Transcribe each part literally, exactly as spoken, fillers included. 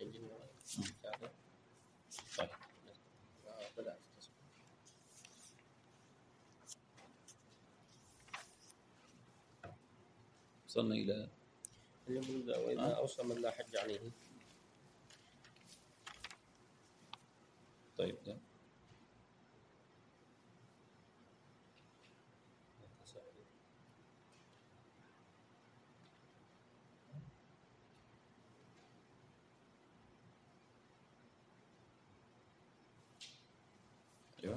سجلنا. طيب بدأت. وصلنا إلى وإذا أوصى من لا حج عليه. طيب ده أيوة.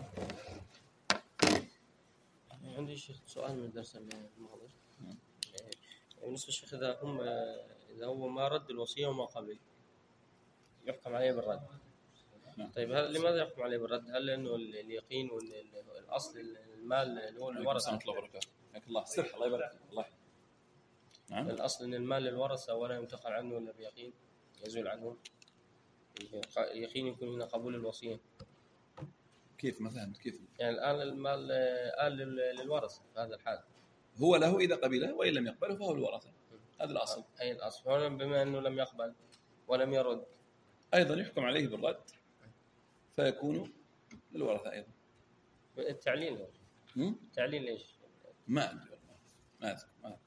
عندي شيخ سؤال من الدرس الماضي. بالنسبة للشيخ إذا هم إذا هو ما رد الوصية وما قبل يحكم عليه بالرد. طيب هل لماذا يحكم عليه بالرد؟ هل لأنه اليقين والأصل المال اللي هو الورثة؟ الله يسترح الله يبارك الله. نعم. الأصل إن المال للورثة ولا ينتقل عنه إلا بيقين يزول عنه. يقين يكون هنا قبول الوصية. كيف مثلا كيف؟ يعني الآن المال آل للورثة في هذا الحال. هو له إذا قبله وإن لم يقبله فهو الورثة. هذا الأصل. أي الأصل. هنا بما أنه لم يقبل ولم يرد أيضا يحكم عليه بالرد فيكون للورثة أيضا. التعليل ليش؟ التعليل ليش؟ ما أدري ما أذكر ما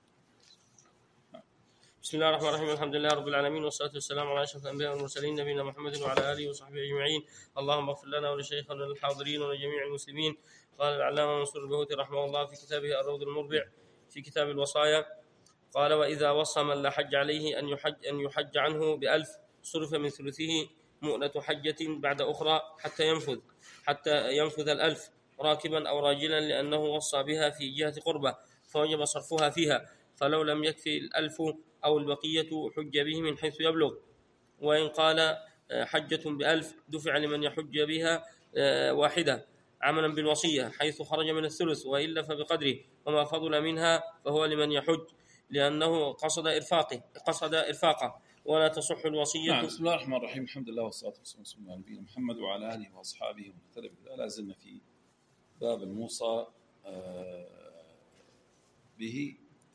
بسم الله الرحمن الرحيم. الحمد لله رب العالمين والصلاة والسلام على أشرف الأنبياء والمرسلين نبينا محمد وعلى آله وصحبه أجمعين. اللهم اغفر لنا ولشيخنا وللحاضرين ولجميع المسلمين. قال العلامة منصور البهوتي رحمه الله في كتابه الروض المربع في كتاب الوصايا قال: وإذا وصى من لا حج عليه أن يحج أن يحج عنه بألف صرف من ثلثه مؤنة حجة بعد أخرى حتى ينفذ حتى ينفذ الألف راكبا أو راجلا لأنه وصى بها في جهة قربة فوجب صرفها فيها، فلو لم يكفي الألف أو البقية حج به من حيث يبلغ. وإن قال حجة بألف دفع لمن يحج بها واحدة عملا بالوصية حيث خرج من الثلث، وإلا فبقدره، وما فضل منها فهو لمن يحج لأنه قصد إرفاقه قصد إرفاقه ولا تصح الوصية. نعم. بسم الله الرحمن الرحيم. الحمد لله والصلاة والسلام على نبينا محمد وعلى آله وأصحابه ومن اهتدى بهداه. لا زلنا في باب الموصى به.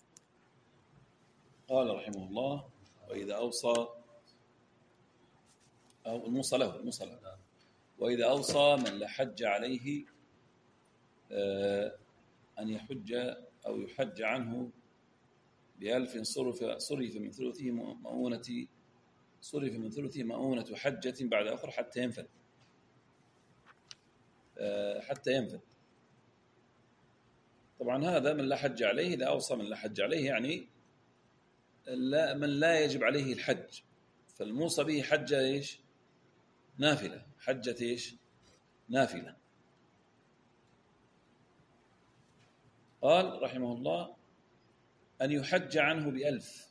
قال رحمه الله: وإذا أوصى أو الموصى له الموصى له وإذا أوصى من لا حج عليه أن يحج أو يحج عنه بألف صرف صرف من ثلثه مؤونة صرف من ثلثه مؤونة حجة بعد أخرى حتى ينفذ حتى ينفذ. طبعا هذا من لا حج عليه. إذا أوصى من لا حج عليه يعني لا من لا يجب عليه الحج، فالموصى به حجة إيش؟ نافلة. حجة إيش؟ نافلة. قال رحمه الله: أن يحج عنه بألف،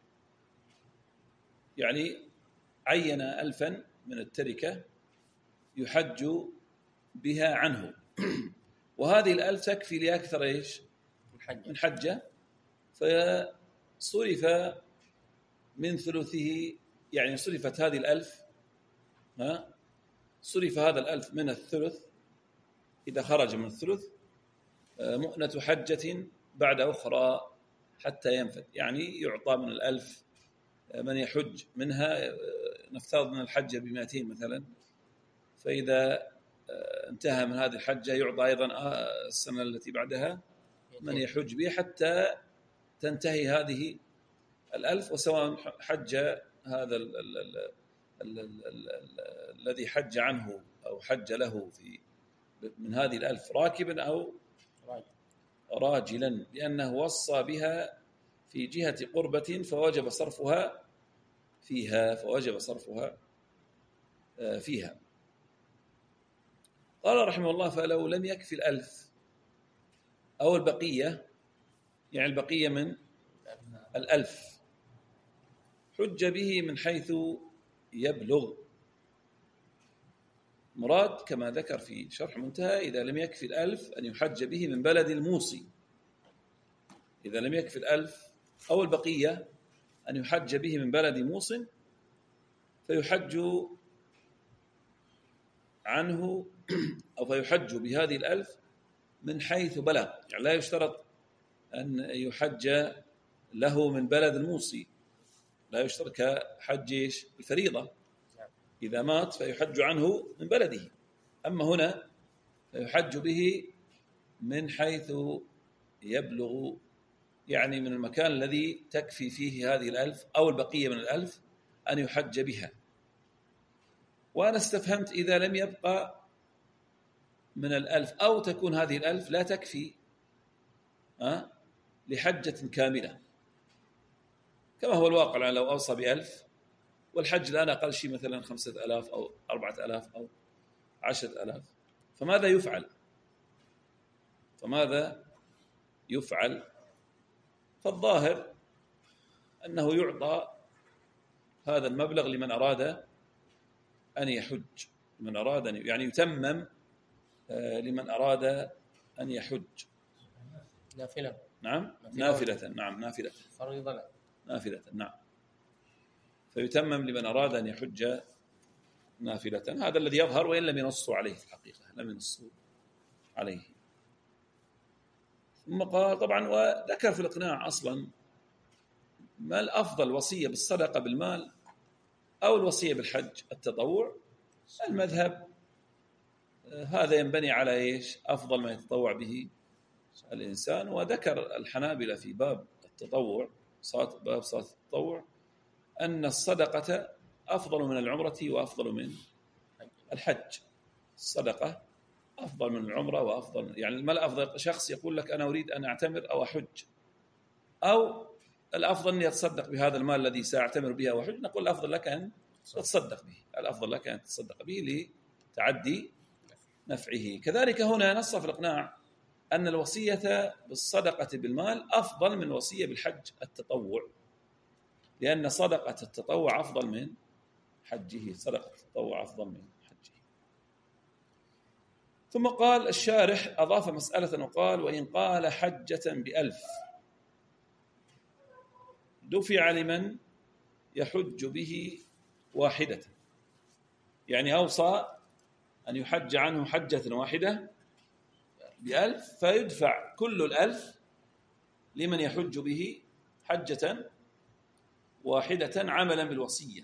يعني عين ألفا من التركة يحج بها عنه، وهذه الألف تكفي لأكثر إيش؟ من حجة، فصرف من ثلثه، يعني صرفت هذه الألف ها صرف هذا الألف من الثلث إذا خرج من الثلث مؤنة حجة بعد أخرى حتى ينفذ، يعني يعطى من الألف من يحج منها، نفترض من الحجة بمئتين مثلا، فإذا انتهى من هذه الحجة يعطى أيضا السنة التي بعدها من يحج به حتى تنتهي هذه الألف. وسواء حج هذا ال ال ال ال ال ال الذي حج عنه أو حج له في من هذه الألف راكبا أو راجلا، لأنه وصى بها في جهة قربة فوجب صرفها فيها فوجب صرفها فيها. قال رحمه الله: فلو لم يكفي الألف أو البقية، يعني البقية من الألف، حج به من حيث يبلغ. مراد كما ذكر في شرح منتهى: إذا لم يكفي الألف أن يحج به من بلد الموصي. إذا لم يكفي الألف أو البقية أن يحج به من بلد موص فيحج عنه أو فيحج بهذه الألف من حيث بلغ، يعني لا يشترط أن يحج له من بلد الموصي، لا يشترط كحج الفريضة إذا مات فيحج عنه من بلده، أما هنا فيحج به من حيث يبلغ، يعني من المكان الذي تكفي فيه هذه الألف أو البقية من الألف أن يحج بها. وأنا استفهمت إذا لم يبقى من الألف أو تكون هذه الألف لا تكفي أه؟ لحجة كاملة، كما هو الواقع لو أوصى بألف والحج الآن أقل شيء مثلا خمسة ألاف أو أربعة ألاف أو عشرة ألاف، فماذا يفعل؟ فماذا يفعل؟ فالظاهر أنه يعطى هذا المبلغ لمن أراد أن يحج، لمن أراد أن يعني يتمم لمن أراد أن يحج نافلة. نعم نافلة. نعم نافلة. فريضة لا. نافلة. نعم. فيتمم لمن أراد أن يحج نافلة. هذا الذي يظهر، وإن لم ينصوا عليه في الحقيقة، لم ينصوا عليه. ثم قال طبعا وذكر في الإقناع أصلا ما الأفضل، وصية بالصدقة بالمال أو الوصية بالحج التطوع. المذهب هذا ينبني على إيش؟ أفضل ما يتطوع به الإنسان. وذكر الحنابلة في باب التطوع، باب صلاة التطوع، أن الصدقة أفضل من العمرة وأفضل من الحج. الصدقة أفضل من العمرة وأفضل، يعني ما الأفضل؟ شخص يقول لك أنا أريد أن أعتمر أو أحج، أو الأفضل أن يتصدق بهذا المال الذي سأعتمر به أو أحج، نقول الأفضل لك أن تتصدق به، الأفضل لك أن تتصدق به لتعدي نفعه. كذلك هنا نص في الإقناع أن الوصية بالصدقة بالمال أفضل من الوصية بالحج التطوع، لأن صدقة التطوع أفضل من حجه، صدقة التطوع أفضل من حجه. ثم قال الشارح أضاف مسألة وقال وإن قال حجة بألف دفع لمن يحج به واحدة، يعني أوصى أن يحج عنه حجة واحدة بألف فيدفع كل الألف لمن يحج به حجة واحدة عملا بالوصية،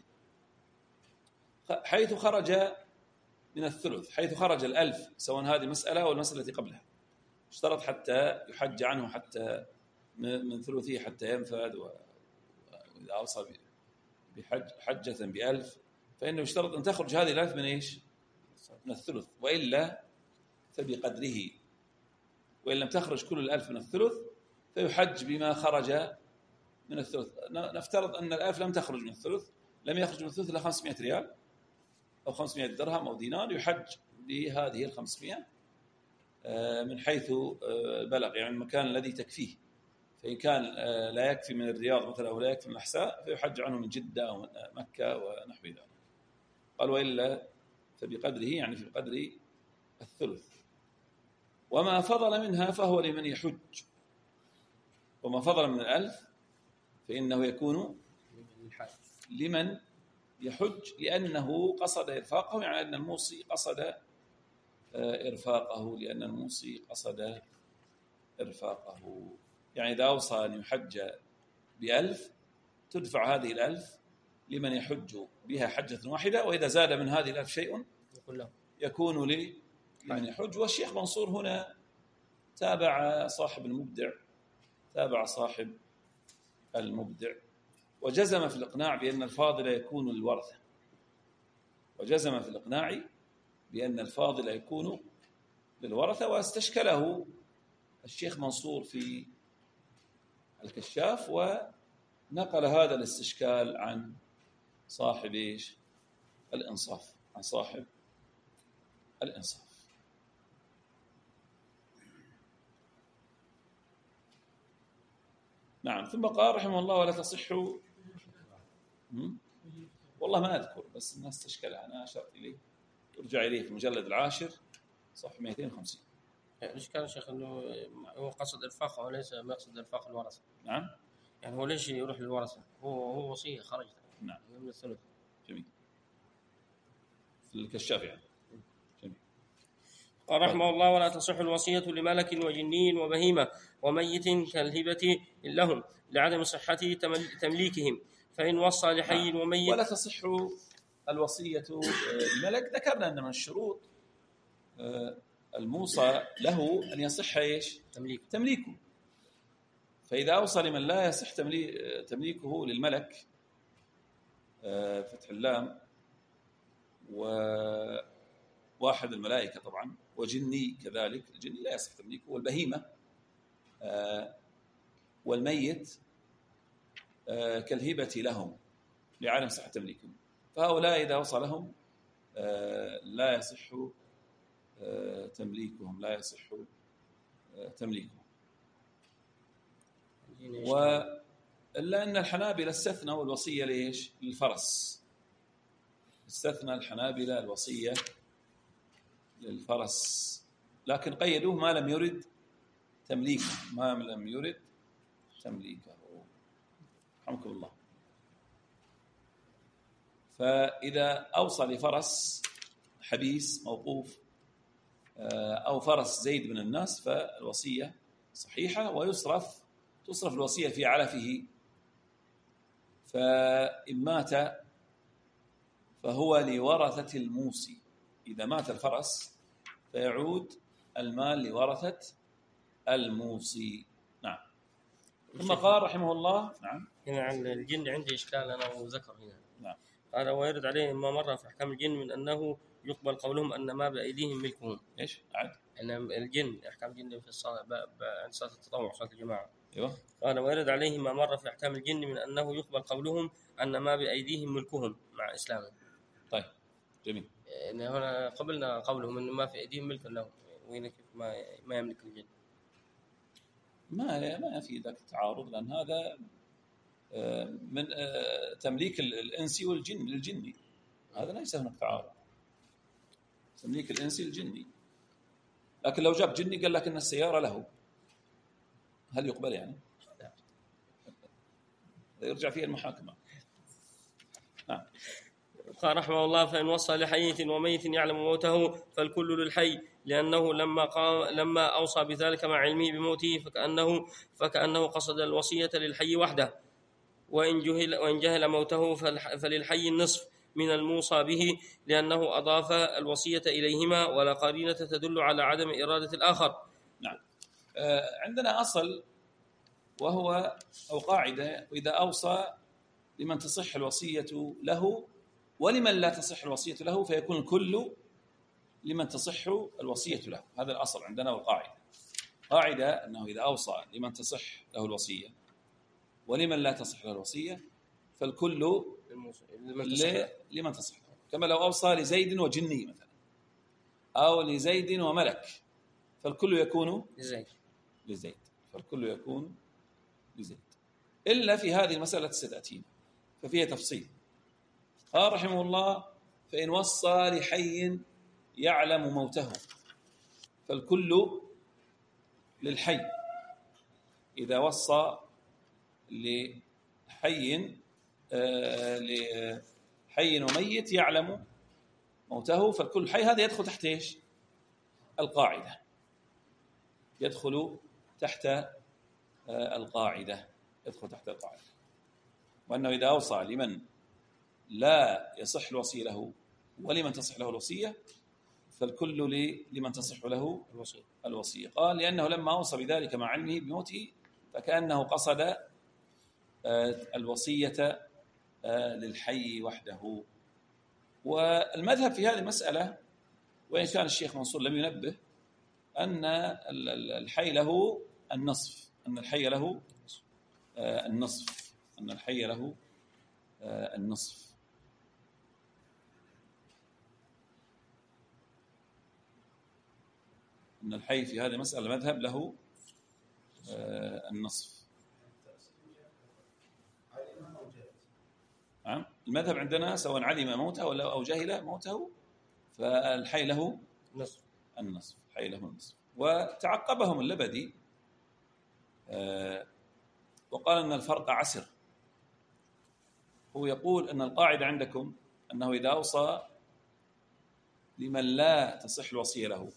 حيث خرج من الثلث، حيث خرج الألف، سواء هذه مسألة أو المسألة التي قبلها. اشترط حتى يحج عنه حتى من ثلثه حتى ينفذ، وإذا أوصى بحج حجة بألف فإنه يشترط أن تخرج هذه الألف من إيش؟ من الثلث، وإلا فبقدره، وإن لم تخرج كل الألف من الثلث فيحج بما خرج من الثلث. نفترض أن الألف لم تخرج من الثلث، لم يخرج من الثلث إلا خمسمائة ريال أو خمسمائة درهم أو دينار، يحج بهذه الخمسمائة من حيث بلغ، يعني المكان الذي تكفيه. فإن كان لا يكفي من الرياض مثلا أو لا يكفي من الأحساء فيحج عنه من جدة أو من مكة ونحو ذلك. قال وإلا فبقدره، يعني في قدر الثلث. وما فضل منها فهو لمن يحج، وما فضل من الألف فإنه يكون لمن يحج، لأنه قصد إرفاقه، يعني أن الموصي قصد إرفاقه، لأن الموصي قصد إرفاقه. يعني إذا أوصى أن يحج بألف تدفع هذه الألف لمن يحج بها حجة واحدة، وإذا زاد من هذه الألف شيء يكون لمن يحج. والشيخ منصور هنا تابع صاحب المبدع، تابع صاحب المبدع وجزم في الإقناع بأن الفاضل يكون للورثة، وجزم في الإقناع بأن الفاضل يكون للورثة. واستشكله الشيخ منصور في الكشاف، ونقل هذا الاستشكال عن صاحب إيش؟ الإنصاف، عن صاحب الإنصاف. نعم. ثم قال رحمه الله ولا تصح، والله ما أذكر، بس الناس تشكلها، أنا أشرت إليه، ارجع إليه في المجلد العاشر صفحة مئتين وخمسين. ليش كان شيخ إنه هو قصد إرفاقه وليس مقصد إرفاق الورثة؟ نعم. يعني هو ليش يروح للورثة؟ هو هو وصية خرج. نعم. من الثلث. جميل. في الكشاف يعني. جميل. قال رحمه الله ولا تصح الوصية لملك وجني وبهيمة وميت كالهبة لهم لعدم صحة تمليكهم، فإن وصى لحي وميت ولا تصح الوصية لملك ذكرنا أن من الشروط الموصى له أن يصح إيش؟ تمليك تمليكه. فإذا أوصى لمن لا يصح تمليكه للملك فتح اللام وواحد الملائكة طبعا وجني كذلك، الجني لا يصح تمليكه، والبهيمة والميت كالهبة لهم لعدم صحة تمليكهم، فهؤلاء إذا وصى لهم لا يصح تمليكهم لا يصح تمليكهم. وإلا أن الحنابلة استثنوا الوصية ليش؟ للفرس. استثنى الحنابلة الوصية للفرس، لكن قيدوه ما لم يرد تمليكه، ما لم يرد تمليكه. رحمكم الله. فإذا أوصى لفرس حبيس موقوف أو فرس زيد من الناس فالوصية صحيحة، ويصرف تصرف الوصية في علفه، فإن مات فهو لورثة الموصي. إذا مات الفرس فيعود المال لورثة الموصي. نعم. ثم قال رحمه الله نعم هنا عن الجن عندي إشكال أنا وذكر هنا. نعم. قال ويرد عليه ما مر في أحكام الجن من أنه يقبل قولهم أن ما بأيديهم ملكهم. إيش؟ عاد. أن الجن أحكام الجن في الصلاة عند صلاة التطوع صلاة الجماعة. أيوه. قال ويرد عليه ما مر في أحكام الجن من أنه يقبل قولهم أن ما بأيديهم ملكهم مع إسلامهم. طيب جميل. إن هنا قبلنا قولهم أن ما في أيديهم ملك لهم، وين كيف ما ما يملك الجن؟ ما ما في ذاك التعارض، لأن هذا من تمليك الإنسي والجن للجني، هذا ليس هناك تعارض. تمليك الإنسي للجني، لكن لو جاب جني قال لك إن السيارة له، هل يقبل يعني؟ لا. يرجع فيه المحاكمة. نعم. قال رحمه الله فإن وصى لحي وميت يعلم موته فالكل للحي، لأنه لما قام لما أوصى بذلك مع علمه بموته فكأنه فكأنه قصد الوصية للحي وحده، وإن جهل وإن جهل موته فللحي النصف من الموصى به، لأنه أضاف الوصية إليهما ولا قرينة تدل على عدم إرادة الآخر. نعم. عندنا أصل وهو أو قاعدة، وإذا أوصى لمن تصح الوصية له ولمن لا تصح الوصية له فيكون الكل لمن تصح الوصية له. هذا الأصل عندنا والقاعدة. قاعدة أنه إذا أوصى لمن تصح له الوصية ولمن لا تصح له الوصية فالكل لمن تصح له، كما لو أوصى لزيد وجني مثلا أو لزيد وملك فالكل يكون لزيد لزيد فالكل يكون لزيد، إلا في هذه المسألة ستأتينا ففيها تفصيل. قال رحمه الله فإن وصى لحي يعلم موته فالكل للحي. إذا وصى لحي آه لحي وميت يعلم موته فالكل حي، هذا يدخل تحت إيش؟ القاعدة، يدخل تحت آه القاعدة يدخل تحت القاعدة. وأنه إذا أوصى لمن لا يصح الوصية له ولمن تصح له الوصية فالكل لمن تصح له الوصية. الوصية قال لأنه لما أوصى بذلك مع علمه بموته فكأنه قصد الوصية للحي وحده. والمذهب في هذه المسألة وإن كان الشيخ منصور لم ينبه أن الحي له النصف أن الحي له النصف أن الحي له النصف أن الحي في هذه المسألة مذهب له النصف. نعم. المذهب عندنا سواء علم موته أو جهل موته فالحي له النصف النصف الحي له النصف. وتعقبهم اللبدي وقال أن الفرق عسر. هو يقول أن القاعدة عندكم أنه إذا أوصى لمن لا تصح الوصية له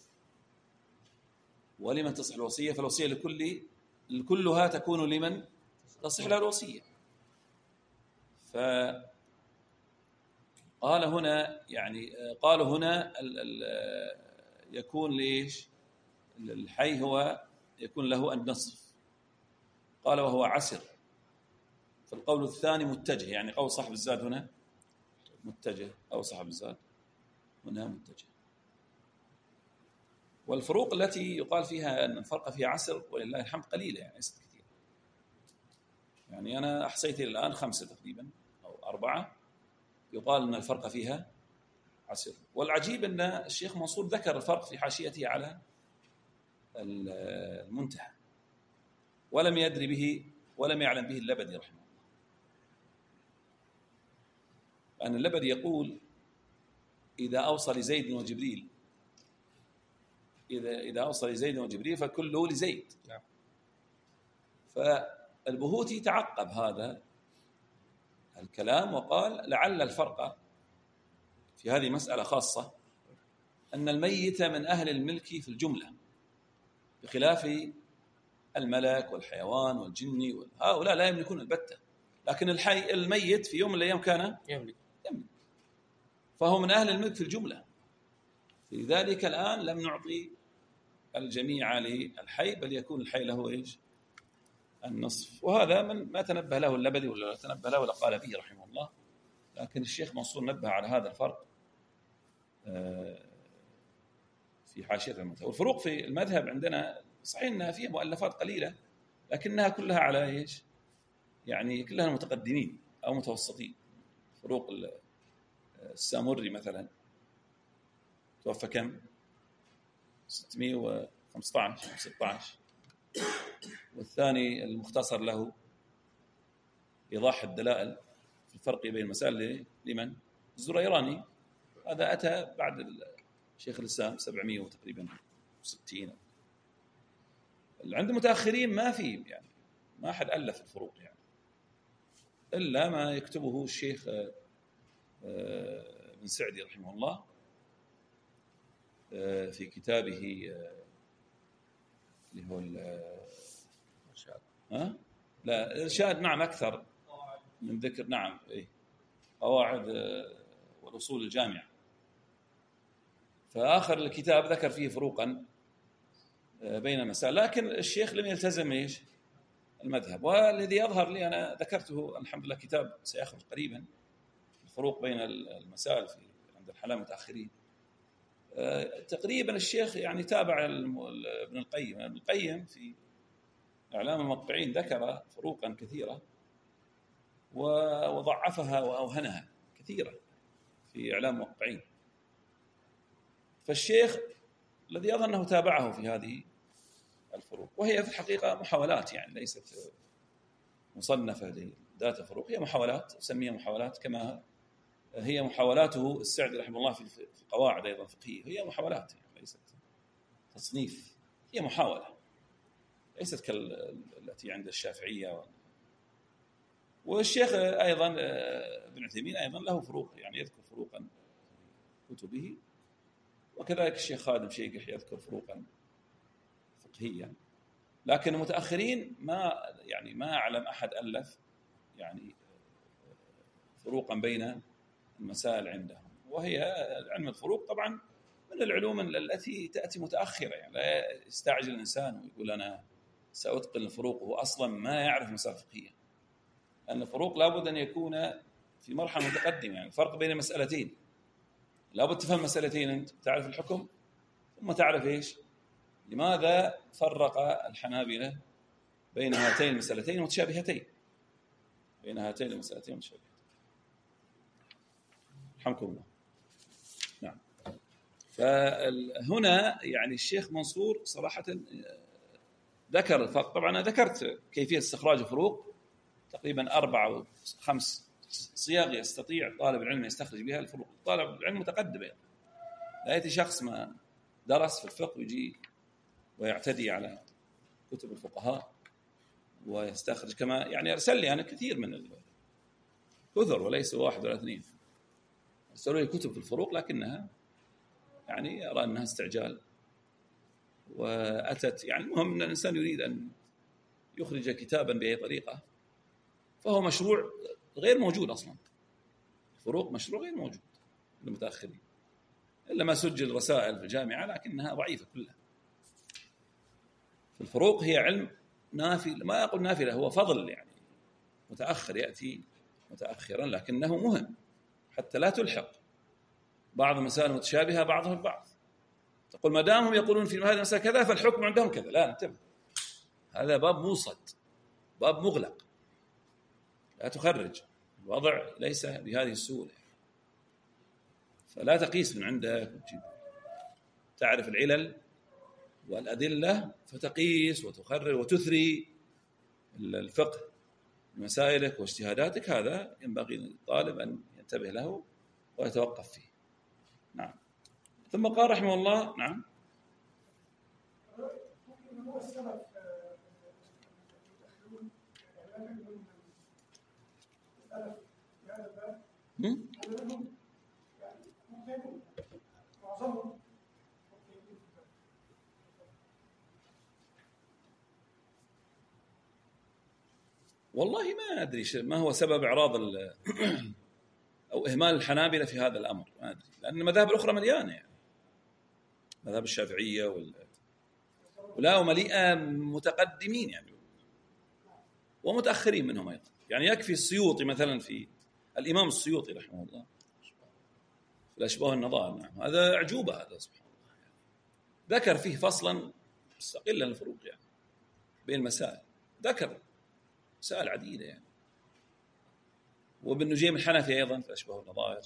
ولمن تصح الوصية فالوصية لكل كلها تكون لمن تصح له الوصية. قال هنا يعني قالوا هنا ال ال يكون ليش الحي هو يكون له النصف. قال وهو عسر. فالقول الثاني متجه، يعني قول صاحب الزاد هنا متجه، أو صاحب الزاد هنا متجه. والفروق التي يقال فيها أن الفرق فيها عسر ولله الحمد قليلة، يعني ليست كثيرة. يعني أنا أحصيت إلى الآن خمسة تقريبا أو أربعة يقال أن الفرق فيها عسر. والعجيب أن الشيخ منصور ذكر الفرق في حاشيته على المنتهى، ولم يدري به ولم يعلم به اللبدي رحمه الله. لأن اللبدي يقول إذا أوصى لزيد وجبريل إذا إذا أوصى لزيد وجبريل فكله لزيد. نعم. فالبهوتي تعقب هذا الكلام وقال لعل الفرق في هذه مسألة خاصة أن الميت من أهل الملك في الجملة، بخلاف الملك والحيوان والجن، هؤلاء لا يملكون البتة، لكن الحي الميت في يوم من الأيام كان يملك. يملك، فهو من أهل الملك في الجملة. لذلك الآن لم نعطي الجميع للحي، بل يكون الحي له إيش؟ النصف. وهذا من ما تنبه له اللبدي ولا تنبه له ولا قال به رحمه الله، لكن الشيخ منصور نبه على هذا الفرق في حاشية المذهب. والفروق في المذهب عندنا صحيح أنها فيها مؤلفات قليلة، لكنها كلها على إيش؟ يعني كلها متقدمين أو متوسطين. فروق السامري مثلا توفى كم؟ ستمائة وخمسة عشر ستة عشر. والثاني المختصر له إيضاح الدلائل في الفرق بين المسائل لمن؟ الزريراني. هذا أتى بعد الشيخ الإسلام سبعمائة تقريبا وستين. عند المتأخرين ما في، يعني ما أحد ألف الفروق يعني إلا ما يكتبه الشيخ ابن سعدي رحمه الله في كتابه اللي هو الإرشاد. ها؟ لا الإرشاد نعم أكثر من ذكر. نعم إيه قواعد والأصول الجامعة. فآخر الكتاب ذكر فيه فروقا بين المسائل، لكن الشيخ لم يلتزم إيش المذهب. والذي يظهر لي أنا ذكرته الحمد لله كتاب سيخرج قريبا، الفروق بين المسائل في عند الحلال المتأخرين. تقريبا الشيخ يعني تابع ابن القيم. ابن القيم في إعلام الموقعين ذكر فروقا كثيرة وضعفها وأوهنها كثيرا في إعلام الموقعين. فالشيخ الذي يظن أنه تابعه في هذه الفروق، وهي في الحقيقة محاولات، يعني ليست مصنفة لذات فروق، هي محاولات أسميها محاولات كما هي محاولاته السعدي رحمه الله في قواعد أيضا فقهية. هي محاولات يعني ليست تصنيف، هي محاولة ليست كالتي عند الشافعية. والشيخ أيضا ابن عثيمين أيضا له فروق، يعني يذكر فروقا في كتبه، وكذلك الشيخ خادم شيقح يذكر فروقا فقهيا. لكن المتأخرين ما يعني ما أعلم أحد ألف يعني فروقا بين المسائل عندهم. وهي علم الفروق طبعا من العلوم التي تأتي متأخرة، يعني لا يستعجل الإنسان ويقول أنا سأتقن الفروق وهو أصلا ما يعرف مسائل فقهية. أن الفروق لابد أن يكون في مرحلة متقدمة، يعني الفرق بين مسألتين لابد تفهم مسألتين، أنت تعرف الحكم ثم تعرف إيش لماذا فرق الحنابلة بين هاتين المسألتين المتشابهتين بين هاتين المسألتين المتشابهتين. رحمكم الله. نعم. فهنا يعني الشيخ منصور صراحة ذكر الفرق. طبعا أنا ذكرت كيفية استخراج الفروق تقريبا أربع أو خمس صياغ يستطيع طالب العلم يستخرج بها الفروق. طالب العلم متقدم يعني. لا يأتي شخص ما درس في الفقه ويجي ويعتدي على كتب الفقهاء ويستخرج كما يعني أرسل لي أنا كثير من الكثر وليس واحد ولا اثنين، أرسلوا لي كتب في الفروق لكنها يعني أرى أنها استعجال وأتت يعني المهم أن الإنسان يريد أن يخرج كتابا بأي طريقة فهو مشروع غير موجود أصلا. الفروق مشروع غير موجود. المتأخرين، إلا ما سجل رسائل في الجامعة لكنها ضعيفة كلها. الفروق هي علم نافل، ما أقول نافلة، هو فضل يعني متأخر يأتي متأخرا لكنه مهم حتى لا تلحق بعض المسائل متشابهة بعضها البعض. تقول ما دامهم يقولون في هذه المسألة كذا فالحكم عندهم كذا، لا انتبه، هذا باب موصد، باب مغلق، لا تخرج، الوضع ليس بهذه السهولة. فلا تقيس من عندك وتجيب، تعرف العلل والأدلة فتقيس وتخرج وتثري الفقه مسائلك واجتهاداتك، هذا ينبغي للطالب أن ينتبه له ويتوقف فيه. نعم. ثم قال رحمه الله نعم هم؟ والله ما أدري ما هو سبب إعراض أو إهمال الحنابلة في هذا الأمر، ما أدري، لأن المذاهب الأخرى مليانة يعني مذهب الشافعية وال... ولا ومليئة متقدمين يعني ومتأخرين منهم أيضا. يعني يكفي السيوطي مثلا، في الإمام السيوطي رحمه الله في الأشباه والنظائر، نعم هذا أعجوبة، هذا سبحان الله يعني. ذكر فيه فصلا مستقلا الفروق يعني بين المسائل، ذكر مسائل عديدة يعني. وابن نجيم الحنفي أيضا في الأشباه والنظائر،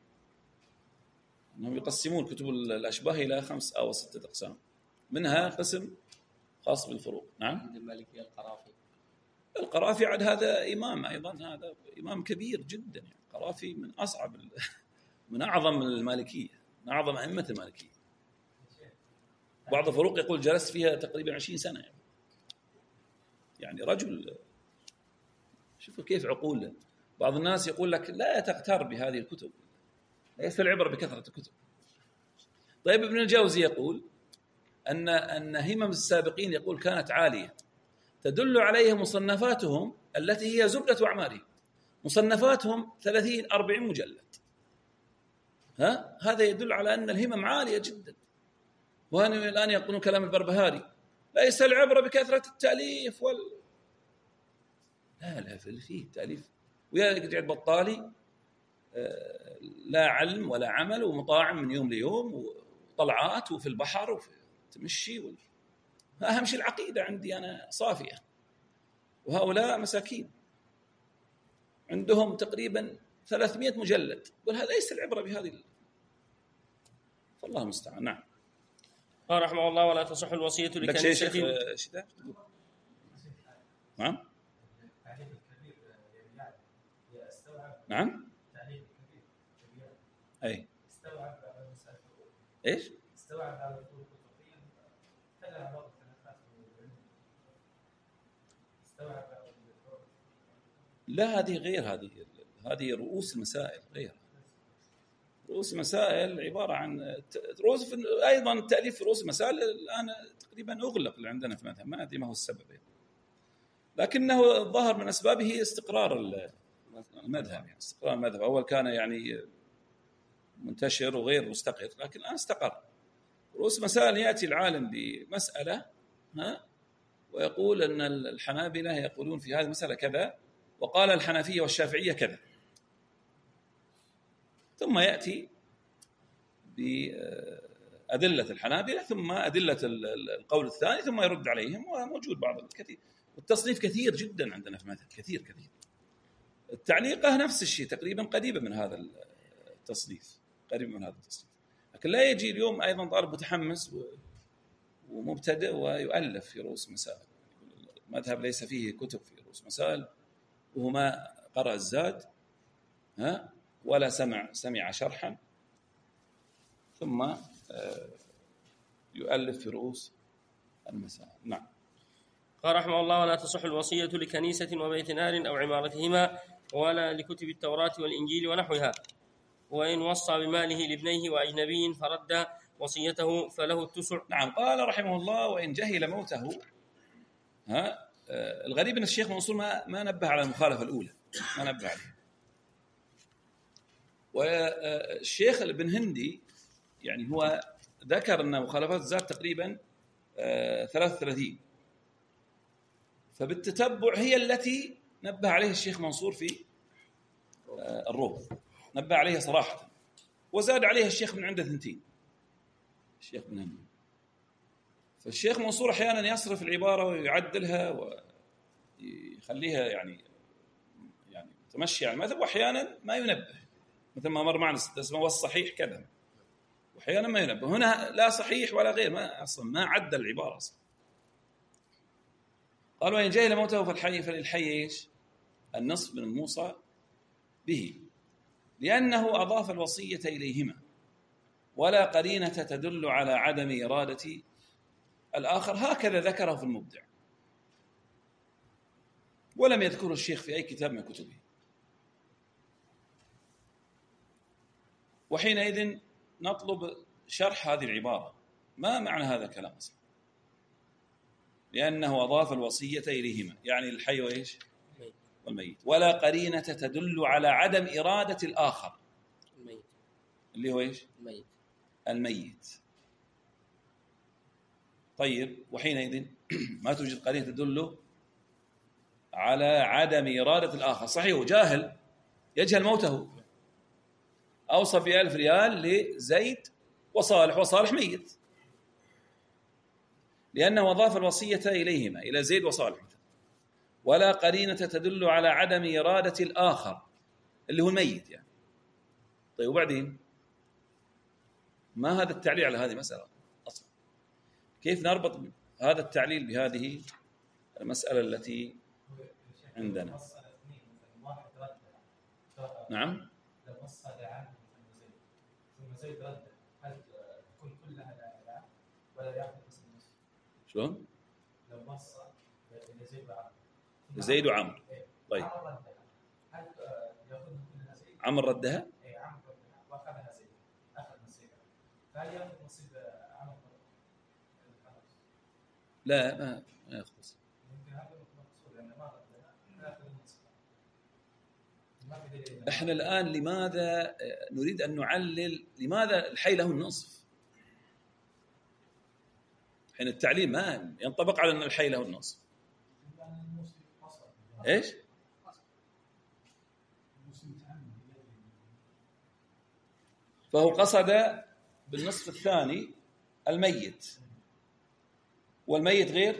أنهم يقسمون كتب الأشباه إلى خمس أو ستة أقسام، منها قسم خاص بالفروق. نعم. عند المالكية القرافي، القرافي عاد هذا إمام أيضا، هذا إمام كبير جدا يعني. القرافي من أصعب من أعظم المالكية، من أعظم أئمة المالكية. بعض الفروق يقول جلست فيها تقريبا عشرين سنة يعني, يعني رجل، شوفوا كيف عقوله. بعض الناس يقول لك لا تغتر بهذه الكتب، ليس العبرة بكثرة الكتب. طيب ابن الجوزي يقول أن أن همم السابقين يقول كانت عالية، تدل عليها مصنفاتهم التي هي زبدة أعمالهم. مصنفاتهم ثلاثين أربعين مجلد، ها هذا يدل على أن الهمم عالية جدا. وهنا الآن يقولون كلام البربهاري ليس العبرة بكثرة التأليف وال لا لا فيه تأليف. ويا بطالي لا علم ولا عمل ومطاعم من يوم ليوم وطلعات وفي البحر وفي تمشي وال... أهم شيء العقيدة عندي أنا صافية. وهؤلاء مساكين عندهم تقريبا ثلاثمائة مجلد، وهذا ليس العبرة بهذه ال... فالله المستعان. نعم. قال رحمه الله ولا تصح الوصية لكنيسة. نعم نعم أي استوعب إيش استوعب على الفروق الفقهية كذا بعض الخلافات استوعب لا هذه غير، هذه هذه رؤوس المسائل غير. رؤوس المسائل عبارة عن رؤوس أيضا تأليف رؤوس المسائل الآن تقريبا أغلق اللي عندنا في المذهب، ما أدري ما هو السبب يعني. لكنه الظاهر من أسبابه استقرار المذهب يعني. استقرار المذهب أول كان يعني منتشر وغير مستقر، لكن الآن استقر. رؤوس مسائل يأتي العالم بمسألة ها ويقول أن الحنابلة يقولون في هذه المسألة كذا، وقال الحنفية والشافعية كذا، ثم يأتي بأدلة الحنابلة ثم أدلة القول الثاني ثم يرد عليهم. وموجود بعض الكثير، والتصنيف كثير جدا عندنا في المذهب، كثير كثير. التعليقة نفس الشيء تقريبا، قريبة من هذا التصنيف، قريبة من هذا التصنيف. لكن لا يجي اليوم أيضا طالب متحمس ومبتدئ ويؤلف في رؤوس مسائل. المذهب ليس فيه كتب في رؤوس مسائل، وهو ما قرأ الزاد ها ولا سمع سمع شرحا، ثم يؤلف في رؤوس المسائل. نعم. قال رحمه الله ولا تصح الوصية لكنيسة وبيت نار أو عمارتهما ولا لكتب التوراة والإنجيل ونحوها، وإن وصى بماله لابنيه وأجنبي فرد وصيته فله التسع. نعم. قال رحمه الله وإن جهل موته، ها الغريب أن الشيخ منصور ما ما نبه على المخالفة الأولى، ما نبه عليه. والشيخ ابن هندي يعني هو ذكر أن مخالفات الذات تقريبا ثلاثة وثلاثين، فبالتتبع هي التي نبه عليها الشيخ منصور في الروض، نبه عليها صراحة، وزاد عليها الشيخ من عنده ثنتين الشيخ بن هندي. فالشيخ منصور أحيانا يصرف العبارة ويعدلها ويخليها يعني يعني تمشي على المذهب، وأحيانا ما ينبه، مثل ما مر معنا اسمه والصحيح كذا، وأحيانا ما ينبه. هنا لا صحيح ولا غير، ما أصلا ما عدل العبارة أصلا. قال وإن جهل موته فالحي فللحي إيش؟ النصف من الموصى به، لأنه أضاف الوصية إليهما ولا قرينة تدل على عدم إرادة الآخر. هكذا ذكره في المبدع، ولم يذكره الشيخ في أي كتاب من كتبه. وحينئذ نطلب شرح هذه العبارة، ما معنى هذا الكلام أصلا؟ لأنه أضاف الوصية إليهما، يعني الحي وإيش؟ والميت، ولا قرينة تدل على عدم إرادة الآخر الميت اللي هو إيش؟ الميت الميت. طيب وحينئذ ما توجد قرينة تدل على عدم إرادة الآخر. صحيح جاهل يجهل موته، أوصى بألف ريال لزيد وصالح، وصالح ميت، لأنه أضاف الوصية إليهما إلى زيد وصالح، ولا قرينة تدل على عدم إرادة الآخر اللي هو الميت يعني. طيب وبعدين ما هذا التعليل على هذه المسألة أصلا؟ كيف نربط هذا التعليل بهذه المسألة التي عندنا؟ نعم. لو نص هذا عام ثم زيد رد، هل تكون كلها لا ولا ياخذ نص النص؟ شلون؟ لو نص لزيد وعمر زيد وعمر، طيب عمر ردها، هل ياخذ كلها زيد؟ عمر ردها؟ اي عمر ردها واخذها زيد، اخذ نصيبها، فهل ياخذ نصيب عمر؟ لا ما ما ياخذ. يمكن هذا المقصود لانه ما ردها ياخذ النصيب. احنا الآن لماذا نريد أن نعلل لماذا الحي له النصف؟ حين التعليل ما ينطبق على أن الحي له النصف. إيش؟ فهو قصد بالنصف الثاني الميت، والميت غير.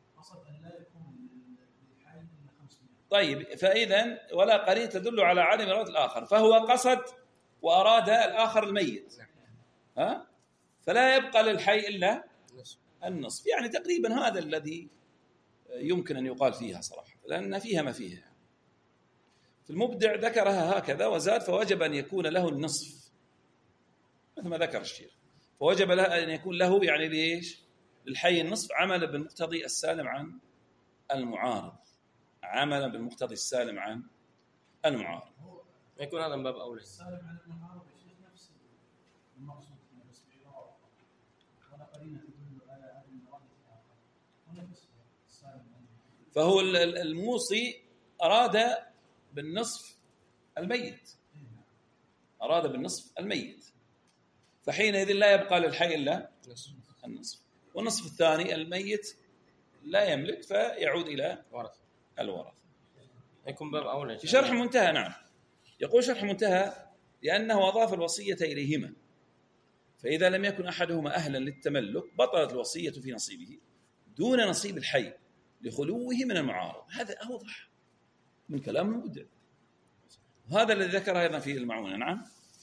طيب فإذا ولا قرينة تدل على عدم إرادة الآخر، فهو قصد وأراد الآخر الميت، ها؟ فلا يبقى للحي إلا النصف. يعني تقريبا هذا الذي يمكن أن يقال فيها صراحة، لأن فيها ما فيها. في المبدع ذكرها هكذا وزاد، فوجب أن يكون له النصف مثل ما ذكر الشيخ، فوجب له أن يكون له يعني ليش؟ للحي النصف، عملا بالمقتضي السالم عن المعارض، عملا بالمقتضي السالم عن المعارض. يكون هذا من باب أولى. السالم عن المعارض يا شيخ نفس المقصود من الاسم العبارة، ولا قرينة تدل على عدم إرادة الآخر، هنا بس السالم. فهو الموصي أراد بالنصف الميت، أراد بالنصف الميت، فحينئذ لا يبقى للحي إلا النصف، والنصف الثاني الميت لا يملك فيعود إلى الورثة. يكون باب أولى. في شرح منتهى نعم يقول شرح منتهى لأنه أضاف الوصية إليهما، فإذا لم يكن أحدهما أهلا للتملك بطلت الوصية في نصيبه دون نصيب الحي لخلوه من المعارض. هذا أوضح من كلام المبدع، هذا الذي ذكر أيضا في المعونة. نعم.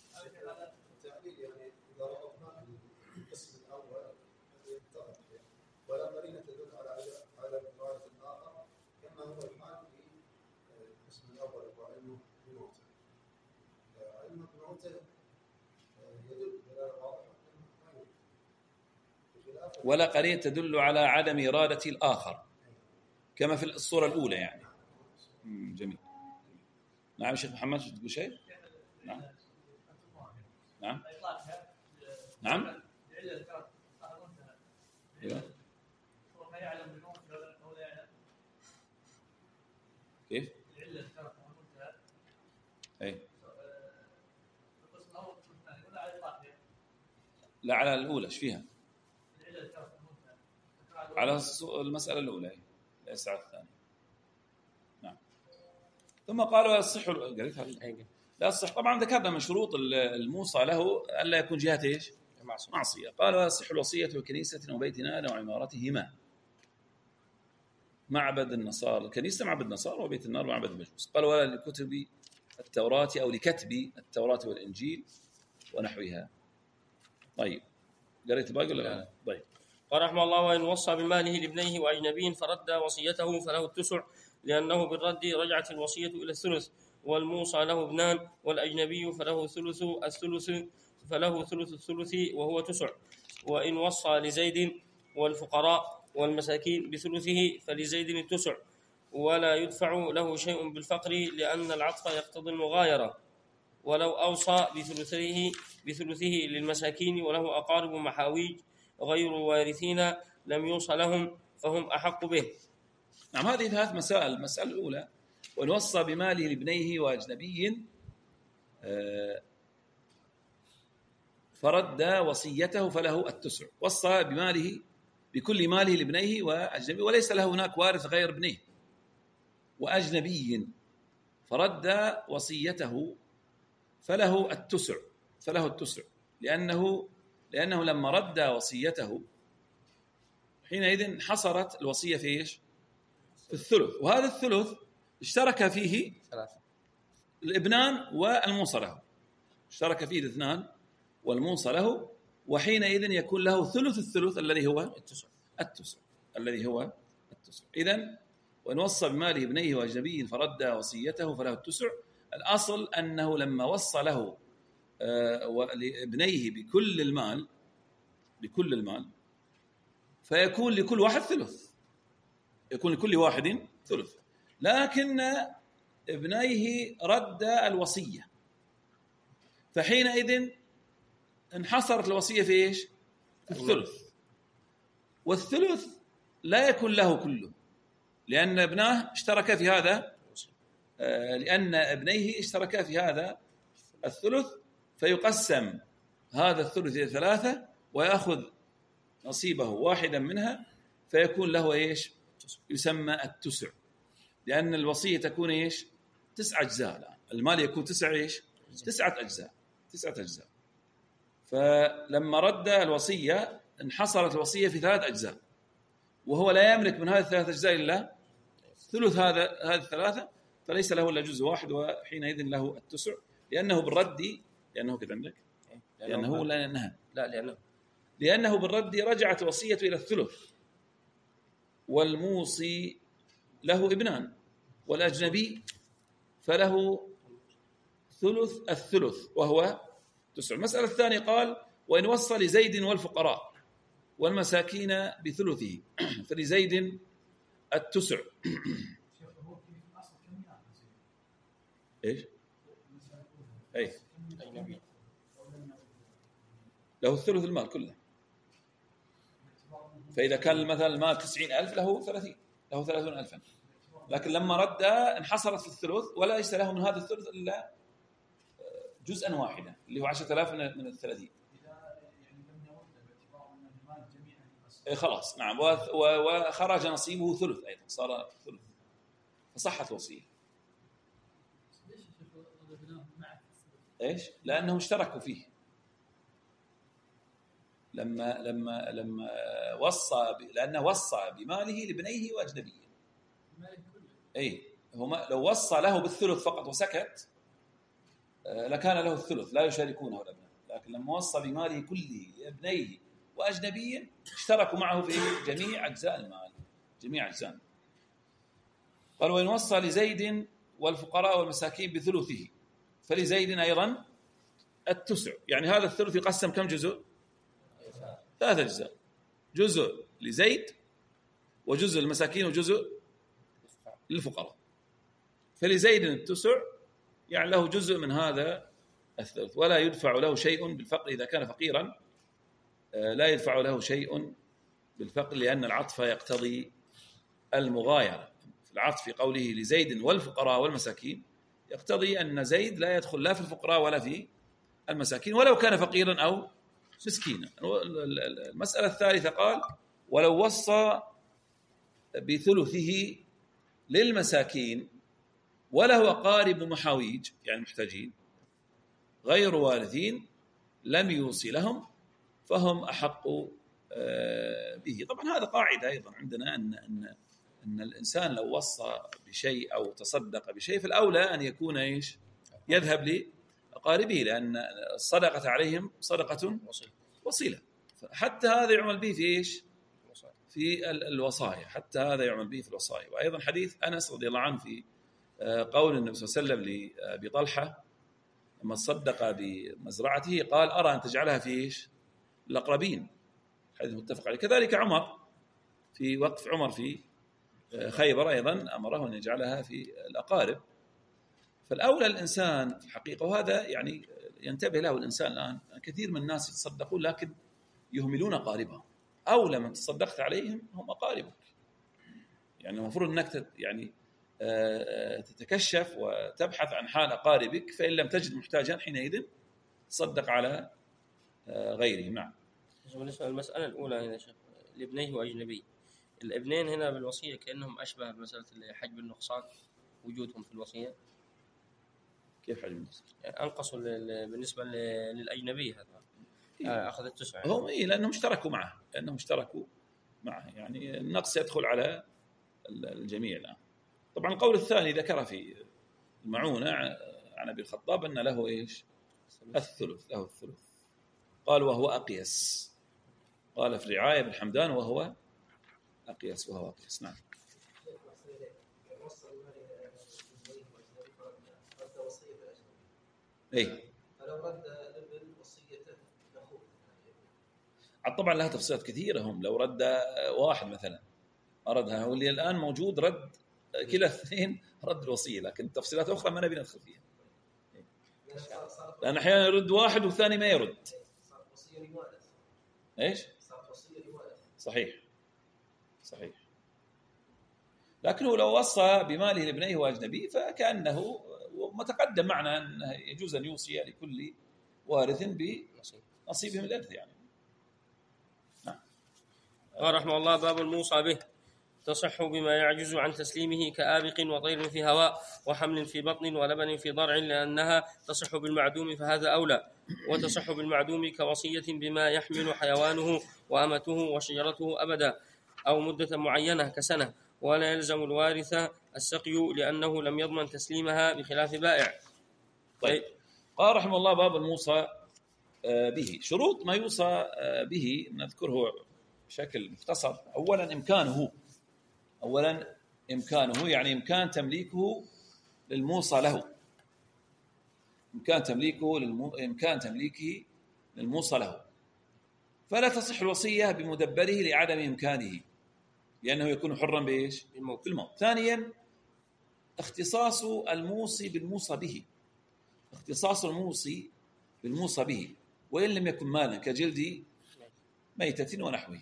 ولا قرينة تدل على عدم إرادة الآخر كما هو الحال في القسم الأول وعلمه بموته. علمه بموته يدل دلالة واضحة ولا قرينة تدل على عدم إرادة الآخر كما في الصورة الأولى يعني. جميل. نعم شيخ محمد تقول شيء؟ نعم نعم نعم أيوة. يعلم بالموت ولا يعلم كيف؟ العلة ذكرت منتهى أي لا على الأولى ايش فيها؟ على المسألة الأولى ليس على الثانية. نعم. ثم قالوا يصح قريتها لا يصح. طبعا ذكرنا من شروط الموصى له ألا يكون جهة ايش؟ معصية. قالوا يصح الوصية بكنيسة وبيت نار وعمارتهما. معبد النصارى الكنيسة معبد النصارى وبيت النار معبد المجوس. قالوا ولا لكتب التوراة أو لكتب التوراة والإنجيل ونحوها. طيب قريت الباقي ولا لا؟ طيب. قال رحمه الله: وإن وصى بماله لابنيه وأجنبي فرد وصيته فله التسع، لأنه بالرد رجعت الوصية إلى الثلث، والموصى له ابنان والأجنبي فله ثلث الثلث فله ثلث الثلث وهو تسع. وإن وصى لزيد والفقراء والمساكين بثلثه فلزيد التسع، ولا يدفع له شيء بالفقر لأن العطف يقتضي المغايرة. ولو أوصى بثلثه بثلثه للمساكين وله أقارب محاويج غير وارثين لم يوصى لهم فهم أحق به. نعم. هذه ثلاث مسائل. المسألة الأولى: وإن وصى بماله لابنيه وأجنبي فرد وصيته فله التسع. وصى بماله بكل ماله لابنيه وأجنبي وليس له هناك وارث غير ابنيه وأجنبي فرد وصيته فله التسع فله التسع لأنه لأنه لما رد وصيته حينئذ حصرت الوصية في إيش؟ في الثلث. وهذا الثلث اشترك فيه الابنان والموصى له، اشترك فيه الاثنان والموصى له، وحينئذ يكون له ثلث الثلث الذي هو التسع التسع الذي هو التسع. إذن وإن وصى بماله ابنيه وأجنبي فرد وصيته فله التسع. الأصل أنه لما وصى له لابنيه بكل المال بكل المال فيكون لكل واحد ثلث، يكون لكل واحد ثلث. لكن ابنيه رد الوصية فحينئذ انحصرت الوصية في إيش؟ في الثلث. والثلث لا يكون له كله لأن ابناه اشترك في هذا لأن ابنيه اشتركا في هذا الثلث، فيقسم هذا الثلث إلى ثلاثة ويأخذ نصيبه واحدا منها فيكون له إيش؟ يسمى التسع، لأن الوصية تكون إيش؟ تسع أجزاء. لا. المال يكون تسع إيش؟ تسعة أجزاء تسعة أجزاء. فلما رد الوصية انحصرت الوصية في ثلاث أجزاء، وهو لا يملك من هذه الثلاث أجزاء إلا ثلث هذا هذه الثلاثة، فليس له إلا جزء واحد وحينئذ له التسع، لأنه بالرد لأنه كده عندك لأنه ولا لأنها لا لأنه لأنه بالرد رجعت الوصية إلى الثلث، والموصي له ابنان والأجنبي فله ثلث الثلث وهو تسع. المسألة الثانية قال: وإن وصى لزيد والفقراء والمساكين بثلثه فلزيد التسع. ايش؟ اي له الثلث المال كله. فإذا كان مثلا المال تسعين ألف له ثلاثين له ثلاثون ألفا، لكن لما رد انحصرت في الثلث ولا ليس له من هذا الثلث إلا جزءا واحدا اللي هو عشرة آلاف من الثلاثين. إيه خلاص. نعم. وخرج نصيبه ثلث أيضا صار ثلث فصحت الوصية. إيش؟ لأنهم اشتركوا فيه لما لما لما وصى لأنه وصى بماله لابنيه وأجنبيه. أي هما لو وصى له بالثلث فقط وسكت لكان له الثلث لا يشاركونه الأبناء، لكن لما وصى بماله كله لابنيه وأجنبيه اشتركوا معه في جميع أجزاء المال جميع أجزاء. قال: وإن وصى لزيد والفقراء والمساكين بثلثه فلزيد أيضا التسع. يعني هذا الثلث يقسم كم جزء؟ ثلاث أجزاء، جزء لزيد وجزء للمساكين وجزء للفقراء. فلزيد التسع يعني له جزء من هذا الثلث، ولا يدفع له شيء بالفقر إذا كان فقيرا، لا يدفع له شيء بالفقر لأن العطف يقتضي المغايرة. في العطف في قوله لزيد والفقراء والمساكين يقتضي أن زيد لا يدخل لا في الفقراء ولا في المساكين ولو كان فقيرا أو مسكينا. المسألة الثالثة قال ولو وصى بثلثه للمساكين وله أقارب محاويج يعني محتاجين غير وارثين لم يوصي لهم فهم أحق به. طبعا هذا قاعدة أيضا عندنا أن أن أن الإنسان لو وصى بشيء أو تصدق بشيء فالأولى أن يكون إيش يذهب لأقاربه، لأن الصدقة عليهم صدقة وصيلة، حتى هذا يعمل به في إيش في الوصايا، حتى هذا يعمل به في الوصايا. وأيضا حديث أنس رضي الله عنه في قول النبي صلى الله عليه وسلم لأبي طلحة لما تصدق بمزرعته قال أرى أن تجعلها في إيش الأقربين، حديث متفق عليه. كذلك عمر في وقف عمر في خيبر أيضا أمره أن يجعلها في الأقارب. فالأولى الإنسان في الحقيقة، وهذا يعني ينتبه له الإنسان الآن، كثير من الناس يتصدقون لكن يهملون أقاربهم. أولى من تصدقت عليهم هم أقاربك، يعني المفروض أنك يعني تتكشف وتبحث عن حال أقاربك، فإن لم تجد محتاجا حينئذ تصدق على غيره. نعم. بالنسبة للمسألة الأولى هنا شيخ لابنيه وأجنبي، الابنين هنا بالوصية كأنهم أشبه بمسألة حجب النقصان وجودهم في الوصية. كيف حجب النقصان؟ يعني أنقصوا بالنسبة للأجنبي هذا إيه؟ أخذ التسعة هم إيه لأنهم اشتركوا معه لأنهم اشتركوا معه يعني النقص يدخل على الجميع الآن. طبعا القول الثاني ذكر في المعونة عن أبي الخطاب أن له إيش الثلث، له الثلث. قال وهو أقيس، قال في الرعاية بالحمدان وهو أقيس وهو أقيس. نعم. إيه فلو رد ابن وصيته لأخوه طبعا لها تفصيلات كثيرة. هم لو رد واحد مثلا أردها، واللي الآن موجود رد كلا اثنين رد الوصية، لكن تفصيلات أخرى ما نبي ندخل فيها، لأن أحيانا يرد واحد والثاني ما يرد. إيش؟ صحيح صحيح. لكنه لو وصى بماله لابنيه وأجنبي فكأنه ومتقدم معنا أنه يجوز أن يوصي لكل وارث بنصيبه من الإرث يعني. نعم. قال رحمه الله باب الموصى به تصح بما يعجز عن تسليمه كآبق وطير في هواء وحمل في بطن ولبن في ضرع، لأنها تصح بالمعدوم فهذا أولى، وتصح بالمعدوم كوصية بما يحمل حيوانه وأمته وشجرته أبدا أو مدة معينة كسنة، ولا يلزم الوارث السقي لأنه لم يضمن تسليمها بخلاف بائع. طيب قال رحمه الله باب الموصى به. شروط ما يوصى به نذكره بشكل مختصر. أولا إمكانه، أولا إمكانه يعني إمكان تمليكه للموصى له، إمكان تمليكه للمو... إمكان تمليكه للموصى له، فلا تصح الوصية بمدبره لعدم إمكانه لأنه يكون حرا بإيش؟ بالموت. بالموت. ثانيا اختصاص الموصي بالموصى به، اختصاص الموصي بالموصى به وإن لم يكن مالا كجلد ميتة ونحوه.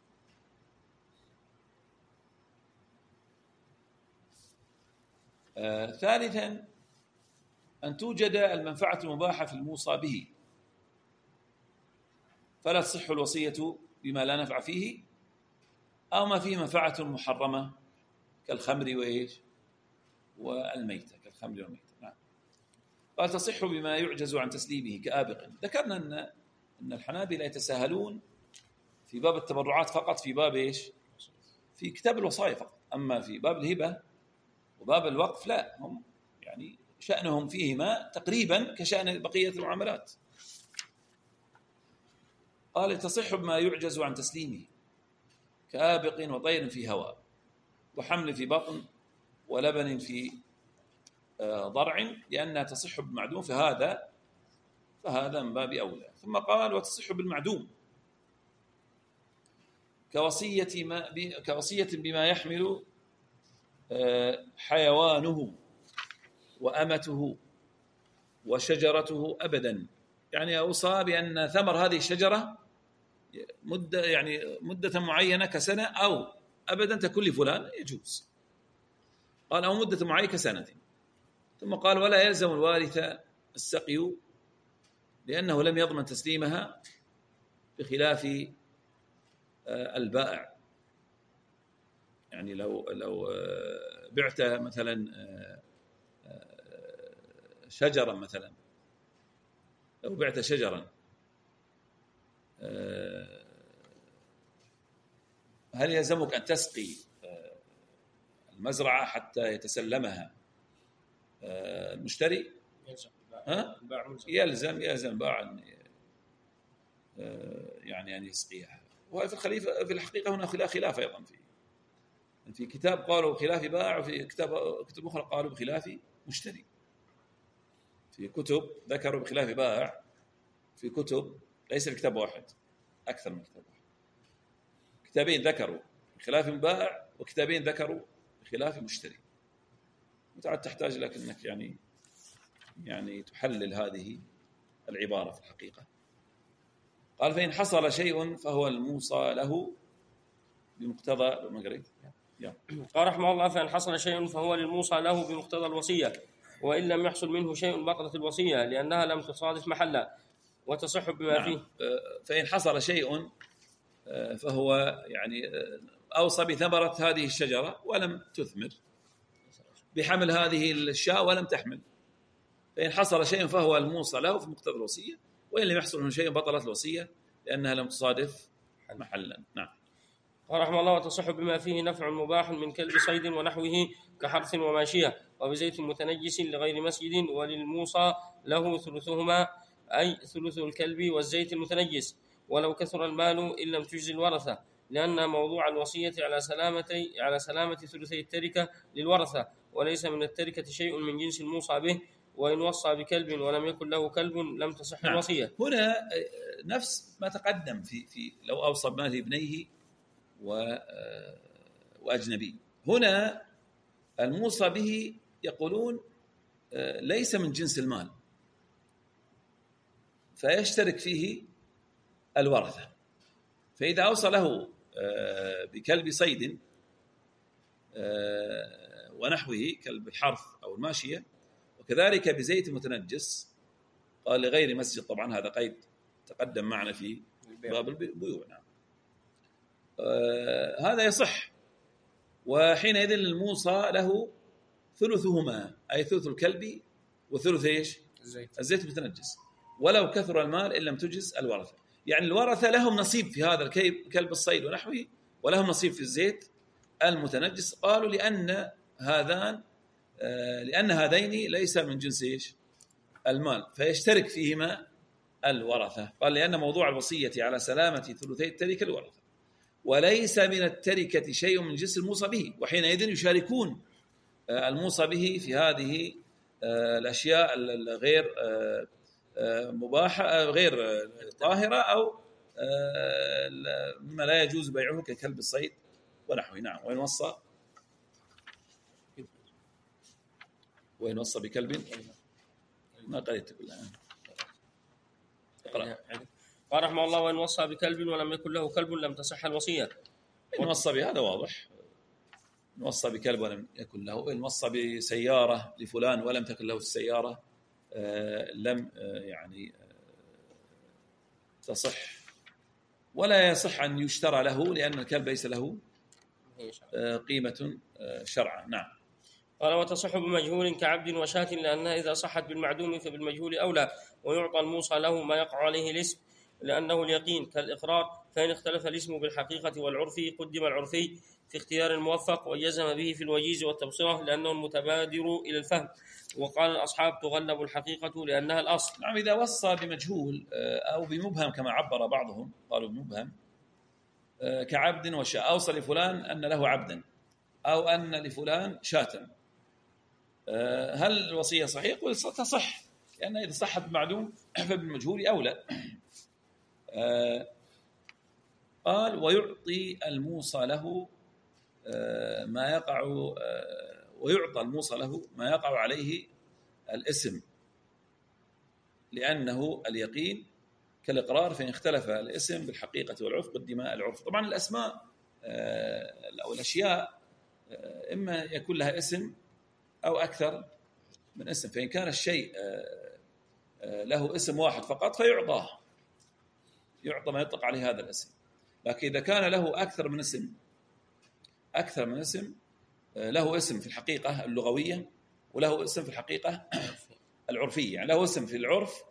آه، ثالثا أن توجد المنفعة المباحة في الموصى به، فلا تصح الوصية بما لا نفع فيه أو ما فيه منفعة محرمة كالخمر وإيش والميتة، كالخمر والميتة. نعم. قال تصح بما يعجز عن تسليمه كآبق. ذكرنا أن أن الحنابلة يتساهلون في باب التبرعات فقط في باب إيش؟ في كتاب الوصايا فقط، أما في باب الهبة وباب الوقف لا، هم يعني شأنهم فيهما تقريبا كشأن بقية المعاملات. قال تصح بما يعجز عن تسليمه كآبق وطير في هواء وحمل في بطن ولبن في ضرع، لأنها تصح بالمعدوم فهذا فهذا من باب أولى. ثم قال وتصح بالمعدوم كوصية ما كوصية بما يحمل حيوانه وأمته وشجرته أبدا، يعني أوصى بأن ثمر هذه الشجرة مدة يعني مدة معينة كسنة أو أبدا تكون لفلان يجوز. قال أو مدة معينة كسنة. ثم قال ولا يلزم الوارث السقي لأنه لم يضمن تسليمها بخلاف البائع. يعني لو لو بعت مثلا شجرا، مثلا لو بعت شجرا، هل يلزمك أن تسقي المزرعة حتى يتسلمها المشتري؟ ها؟ يلزم يلزم باع يعني أن يسقيها. وفي الخليفة في الحقيقة هنا خلاف خلاف أيضا في في كتاب قالوا بخلاف باع، وفي كتاب كتب أخرى قالوا بخلاف مشتري. في كتب ذكروا بخلاف باع، في كتب ليس في كتاب واحد، أكثر من كتاب واحد. كتابين ذكروا بخلاف باع، وكتابين ذكروا بخلاف مشتري. وتعد تحتاج لكنك يعني يعني تحلل هذه العبارة في الحقيقة. قال فإن حصل شيء فهو الموصى له بمقتضى ما قريت. قال رحمه الله فإن حصل شيء فهو للموصى له بمقتضى الوصية، وإن لم يحصل منه شيء بطلت الوصية لأنها لم تصادف محلا وتصح بما نعم. فيه. فإن حصل شيء فهو يعني أوصى بثمرة هذه الشجرة ولم تثمر، بحمل هذه الشاة ولم تحمل، فإن حصل شيء فهو الموصى له في مقتضى الوصية، وإن لم يحصل منه شيء بطلت الوصية لأنها لم تصادف محلا. نعم. قال رحمه الله وتصح بما فيه نفع مباح من كلب صيد ونحوه كحرث وماشية وبزيت متنجس لغير مسجد، وللموصى له ثلثهما أي ثلث الكلب والزيت المتنجس، ولو كثر المال إن لم تجزي الورثة، لأن موضوع الوصية على سلامة على سلامة ثلثي التركة للورثة، وليس من التركة شيء من جنس الموصى به، وإن وصى بكلب ولم يكن له كلب لم تصح نعم. الوصية. هنا نفس ما تقدم في في لو أوصى بمال ابنيه وأجنبي. هنا الموصى به يقولون ليس من جنس المال، فيشترك فيه الورثة. فإذا أوصى له بكلب صيد ونحوه كلب الحرث أو الماشية، وكذلك بزيت متنجس، قال لغير مسجد، طبعا هذا قيد تقدم معنا في باب البيوع. نعم. آه هذا يصح، وحينئذ الموصى له ثلثهما أي ثلث الكلب وثلث إيش؟ الزيت, الزيت المتنجس، ولو كثر المال إن لم تجز الورثة. يعني الورثة لهم نصيب في هذا الكلب الصيد ونحوه، ولهم نصيب في الزيت المتنجس. قالوا لأن هذان آه لأن هذين ليس من جنس إيش؟ المال، فيشترك فيهما الورثة. قال لأن موضوع الوصية على سلامة ثلثي التركة الورثة، وليس من التركة شيء من جنس الموصى به، وحينئذ يشاركون الموصى به في هذه الأشياء الغير مباحة غير طاهرة أو مما لا يجوز بيعه ككلب الصيد ونحوه. نعم. وإن وصى وإن وصى بكلب ما قريت بالله. اقرأ. قال رحمه الله وإن وصى بكلب ولم يكن له كلب لم تصح الوصية. إن وصى بهذا واضح، إن وصى بكلب ولم يكن له، إن وصى بسيارة لفلان ولم تكن له السيارة آه لم آه يعني آه تصح، ولا يصح أن يشترى له لأن الكلب ليس له آه قيمة آه شرعا. نعم. قال وتصح بمجهول كعبد وشاة، لأنها إذا صحت بالمعدوم فبالمجهول أولى، ويعطى الموصى له ما يقع عليه الاسم لأنه اليقين كالإقرار، فإن اختلف الاسم بالحقيقة والعرف قدم العرفي في اختيار الموفق، وجزم به في الوجيز والتبصرة لأنه المتبادر إلى الفهم. وقال الأصحاب تغلب الحقيقة لأنها الأصل. نعم. إذا وصى بمجهول أو بمبهم كما عبر بعضهم قالوا بمبهم كعبد وشاة، أوصى لفلان أن له عبدا أو أن لفلان شاة، هل الوصية صحيح؟ تصح، لأن إذا صحت بمعدوم فبالمجهول أولى. قال ويعطي الموصى له ما يقع ويعطى الموصى له ما يقع عليه الاسم لأنه اليقين كالإقرار، فإن اختلف الاسم بالحقيقة والعرف قدم العرف. طبعا الأسماء أو الأشياء إما يكون لها اسم أو أكثر من اسم، فإن كان الشيء له اسم واحد فقط فيعطاه يعطى ما يطلق عليه هذا الاسم. لكن إذا كان له أكثر من اسم أكثر من اسم له اسم في الحقيقة اللغوية وله اسم في الحقيقة العرفية، يعني له اسم في العرف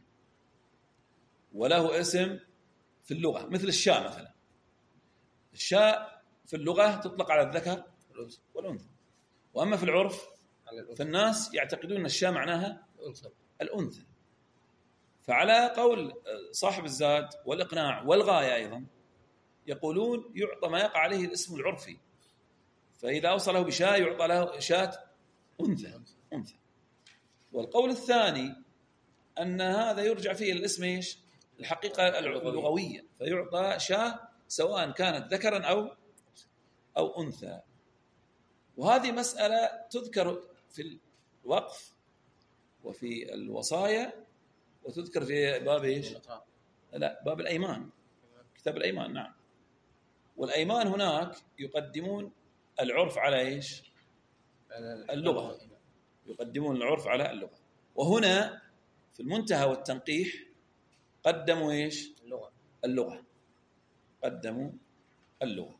وله اسم في اللغة، مثل الشاء مثلا. الشاء في اللغة تطلق على الذكر والأنثى، وأما في العرف فالناس يعتقدون أن الشاء معناها الأنثى. فعلى قول صاحب الزاد والإقناع والغاية أيضا يقولون يعطى ما يقع عليه الاسم العرفي، فإذا أوصله بشاء يعطى له شاة أنثى أنثى. والقول الثاني أن هذا يرجع فيه الاسم إيش؟ الحقيقة اللغوية، فيعطى شاة سواء كانت ذكرا أو أو أنثى. وهذه مسألة تذكر في الوقف وفي الوصايا، وتذكر في باب إيش؟ لا، باب الأيمان، كتاب الأيمان. نعم. والأيمان هناك يقدمون العرف على إيش؟ اللغة، يقدمون العرف على اللغة. وهنا في المنتهى والتنقيح قدموا إيش؟ اللغة اللغة قدموا اللغة.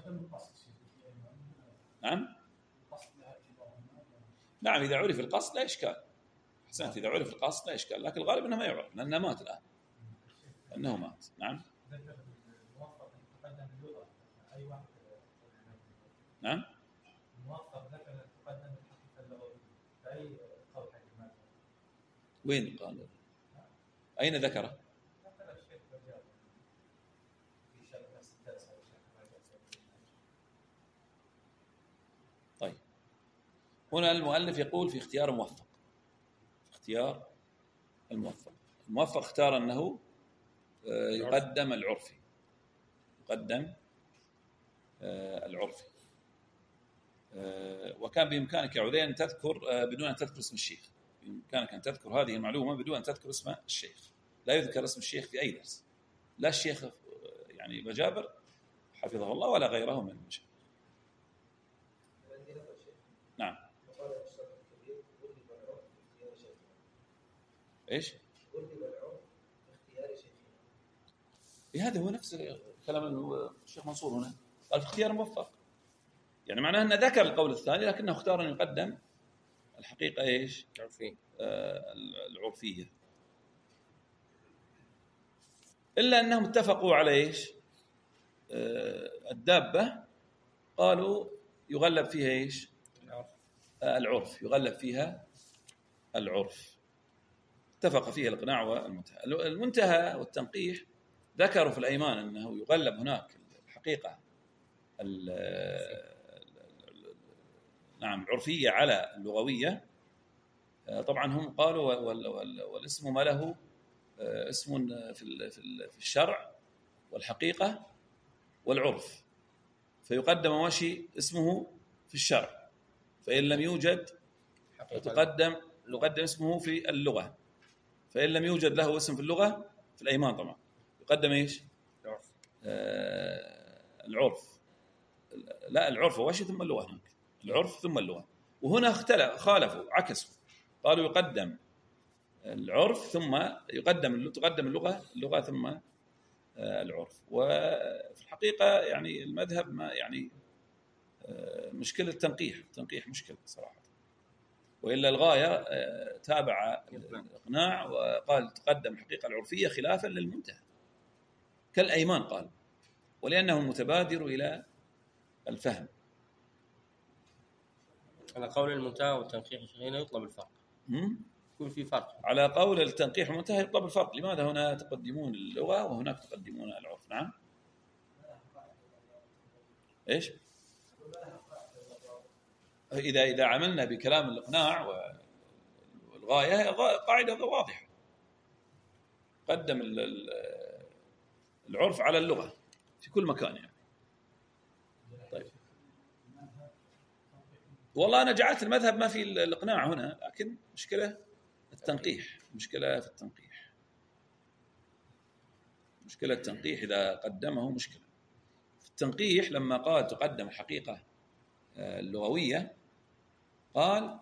نعم نعم إذا عرف القصد لا إشكال. حسنت، إذا عرف القصد لا إشكال، لكن الغالب أنه ما يعرف لأنه مات الآن، أنه مات. نعم نعم وين قال؟ أين ذكره؟ طيب، هنا المؤلف يقول في اختيار موفق، في اختيار الموفق. الموفق اختار أنه يقدم العرفي، يقدم العرفي. وكان بإمكانك يا عذين أن تذكر بدون أن تذكر اسم الشيخ، بإمكانك أن تذكر هذه المعلومة بدون أن تذكر اسم الشيخ. لا يذكر اسم الشيخ في أي درس، لا الشيخ يعني بجابر حفظه الله ولا غيره من المشايخ. نعم. إيش؟ هذا هو نفس كلام الشيخ منصور هنا، قال في اختيار موفق، يعني معناه أنه ذكر القول الثاني لكنه اختار أن يقدم الحقيقة إيش؟ العرفية. آه العرفية. إلا أنهم اتفقوا على إيش؟ آه الدابة قالوا يغلب فيها إيش؟ العرف. آه العرف يغلب فيها العرف. اتفق فيها الإقناع والمنتهى. المنتهى والتنقيح ذكروا في الأيمان أنه يغلب هناك الحقيقة نعم العرفية على اللغوية. طبعا هم قالوا والاسم ما له اسم في الشرع والحقيقة والعرف، فيقدم وشي اسمه في الشرع، فإن لم يوجد تقدم يقدم اسمه في اللغة، فإن لم يوجد له اسم في اللغة في الأيمان طبعا يقدم إيش؟ العرف. آه العرف لا العرف وشي ثم اللغة، هناك العرف ثم اللغة. وهنا اختلف خالفوا عكسوا، قالوا يقدم العرف ثم يقدم تقدم اللغة اللغة ثم العرف. وفي الحقيقة يعني المذهب ما يعني مشكلة التنقيح، التنقيح مشكلة صراحة. وإلا الغاية تابع الإقناع وقال تقدم الحقيقة العرفية خلافا للمنتهى كالأيمان قال، ولأنه المتبادر إلى الفهم. على قول المنتهى والتنقيح هنا يطلب الفرق، يكون في فرق. على قول التنقيح والمنتهى يطلب الفرق. لماذا هنا تقدمون اللغة وهناك تقدمون العرف؟ نعم إيش؟ إذا إذا عملنا بكلام الإقناع والغاية قاعدة واضحة، قدم العرف على اللغة في كل مكان يعني. طيب والله أنا جعلت المذهب ما في الإقناع هنا، لكن مشكلة التنقيح، مشكلة في التنقيح، مشكلة التنقيح إذا قدمه مشكلة في التنقيح. لما قال تقدم الحقيقة اللغوية قال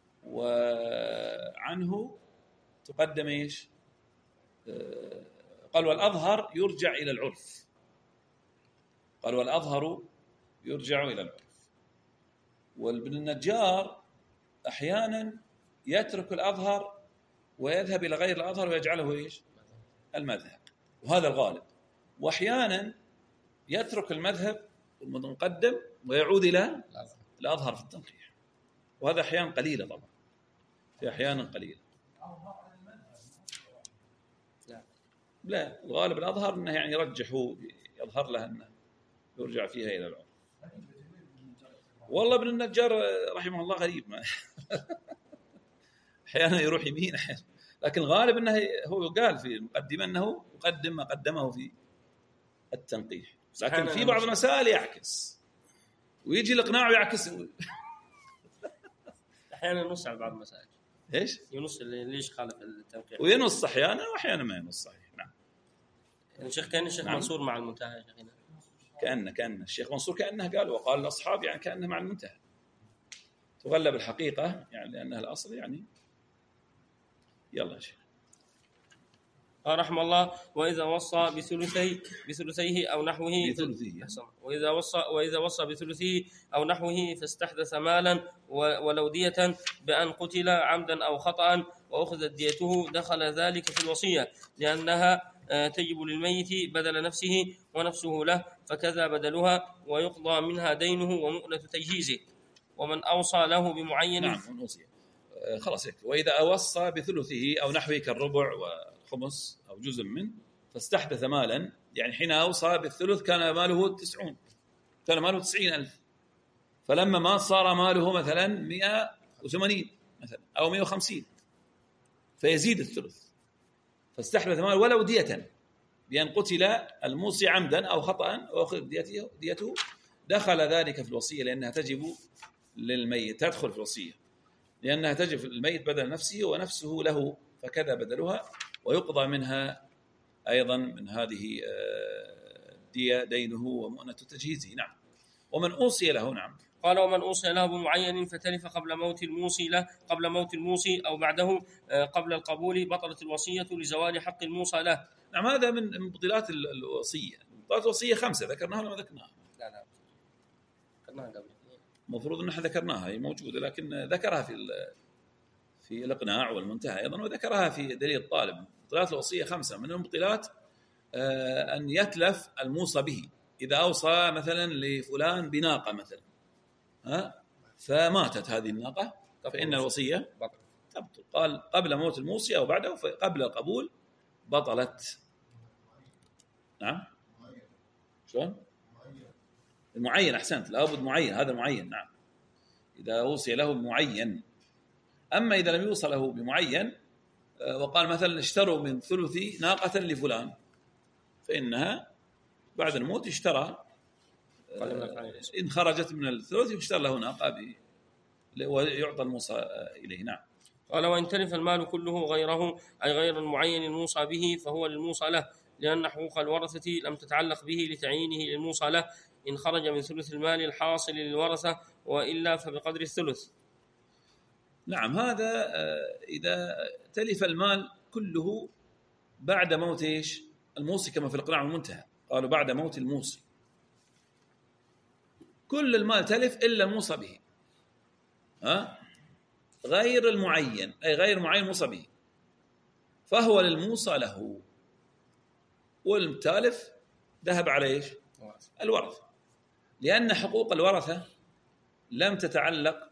وعنه تقدم إيش؟ قال والأظهر يرجع إلى العرف، قال والأظهر يرجع إلى العرف. وابن النجار أحيانا يترك الأظهر ويذهب إلى غير الأظهر ويجعله إيش؟ المذهب، وهذا الغالب. وأحيانا يترك المذهب المقدم ويعود إلى الأظهر في التنقيح، وهذا أحيانا قليلة طبعا، في أحيانا قليلة. لا، الغالب الأظهر أنه يعني يرجحه، يظهر له أنه يرجع فيها إلى العرف. والله ابن النجار رحمه الله غريب ما أحيانا يروح يمين أحيانا، لكن الغالب أنه هو قال في المقدمة أنه يقدم ما قدمه في التنقيح، لكن في بعض المسائل يعكس ويجي الإقناع ويعكس. أحيانا ينص على بعض المسائل. إيش؟ ينص ليش خالف التنقيح. وينص أحيانا وأحيانا ما ينص صحيح. نعم. الشيخ كان الشيخ نعم. منصور مع المنتهى يا شيخنا. كأنه كأنه الشيخ منصور كأنه قال وقال الأصحاب يعني كأنه مع المنتهى. تغلب الحقيقة يعني لأنها الأصل يعني. يلا يا شيخ. قال رحمه الله: وإذا وصى بثلثي بثلثيه أو نحوه بثلثيه وإذا وصى وإذا وصى بثلثيه أو نحوه فاستحدث مالا ولو دية بأن قتل عمدا أو خطأ وأخذت ديته دخل ذلك في الوصية، لأنها تجب للميت بدل نفسه ونفسه له، فكذا بدلها ويقضى منها دينه ومؤنة تجهيزه. ومن أوصى له بمعين نعم وصي خلاص يكفي. وإذا أوصى بثلثه أو نحوه كالربع وخمس أو جزء منه فاستحدث مالا، يعني حين أوصى بالثلث كان ماله تسعون، كان ماله تسعين ألف، فلما ما صار ماله مثلا مئة وثمانين مثلا أو مئة وخمسين فيزيد الثلث، فاستحدث ماله ولو دية بأن قتل الموصي عمدا أو خطأ وأخذ ديته, ديته دخل ذلك في الوصية، لأنها تجب للميت، تدخل في الوصية لأنها تجب الميت بدل نفسه ونفسه له، فكذا بدلها ويقضى منها أيضا من هذه الدية دينه ومؤنة تجهيزه. نعم. ومن أوصي له نعم قال: ومن أوصي له بمعين فتلف قبل موت الموصي له قبل موت الموصي أو بعده قبل القبول بطلت الوصية لزوال حق الموصى له. نعم. هذا من مبطلات الوصية. مبطلات الوصية خمسة ذكرناها ولا ما ذكرناها؟ لا لا ذكرناها قبل. المفروض أن احنا ذكرناها، هي موجودة، لكن ذكرها في في الإقناع والمنتهى أيضا، وذكرها في دليل الطالب. مبطلات الوصية خمسة. من المبطلات أن يتلف الموصى به، إذا أوصى مثلا لفلان بناقة مثلا ها فماتت هذه الناقة فإن الوصية تبطل. قال قبل موت الموصي أو بعده قبل القبول بطلت. نعم. شلون؟ المعين أحسنت، لابد معين، هذا معين. نعم. إذا أوصي له بمعين. أما إذا لم يوصى له بمعين وقال مثلا اشتروا من ثلثي ناقة لفلان فإنها بعد الموت اشترى، إن خرجت من الثلث يشترى له ناقة ويعطى الموصى إليه. نعم. قال: وإن تلف المال كله غيره أي غير المعين الموصى به فهو للموصى له، لأن حقوق الورثة لم تتعلق به لتعيينه للموصى له إن خرج من ثلث المال الحاصل للورثة، وإلا فبقدر الثلث. نعم. هذا إذا تلف المال كله بعد موت إيش الموصي، كما في الإقناع والمنتهى قالوا بعد موت الموصي كل المال تلف إلا الموصى به، ها غير المعين أي غير معين موصى به فهو للموصى له، والتالف ذهب على إيش الورثة، لأن حقوق الورثة لم تتعلق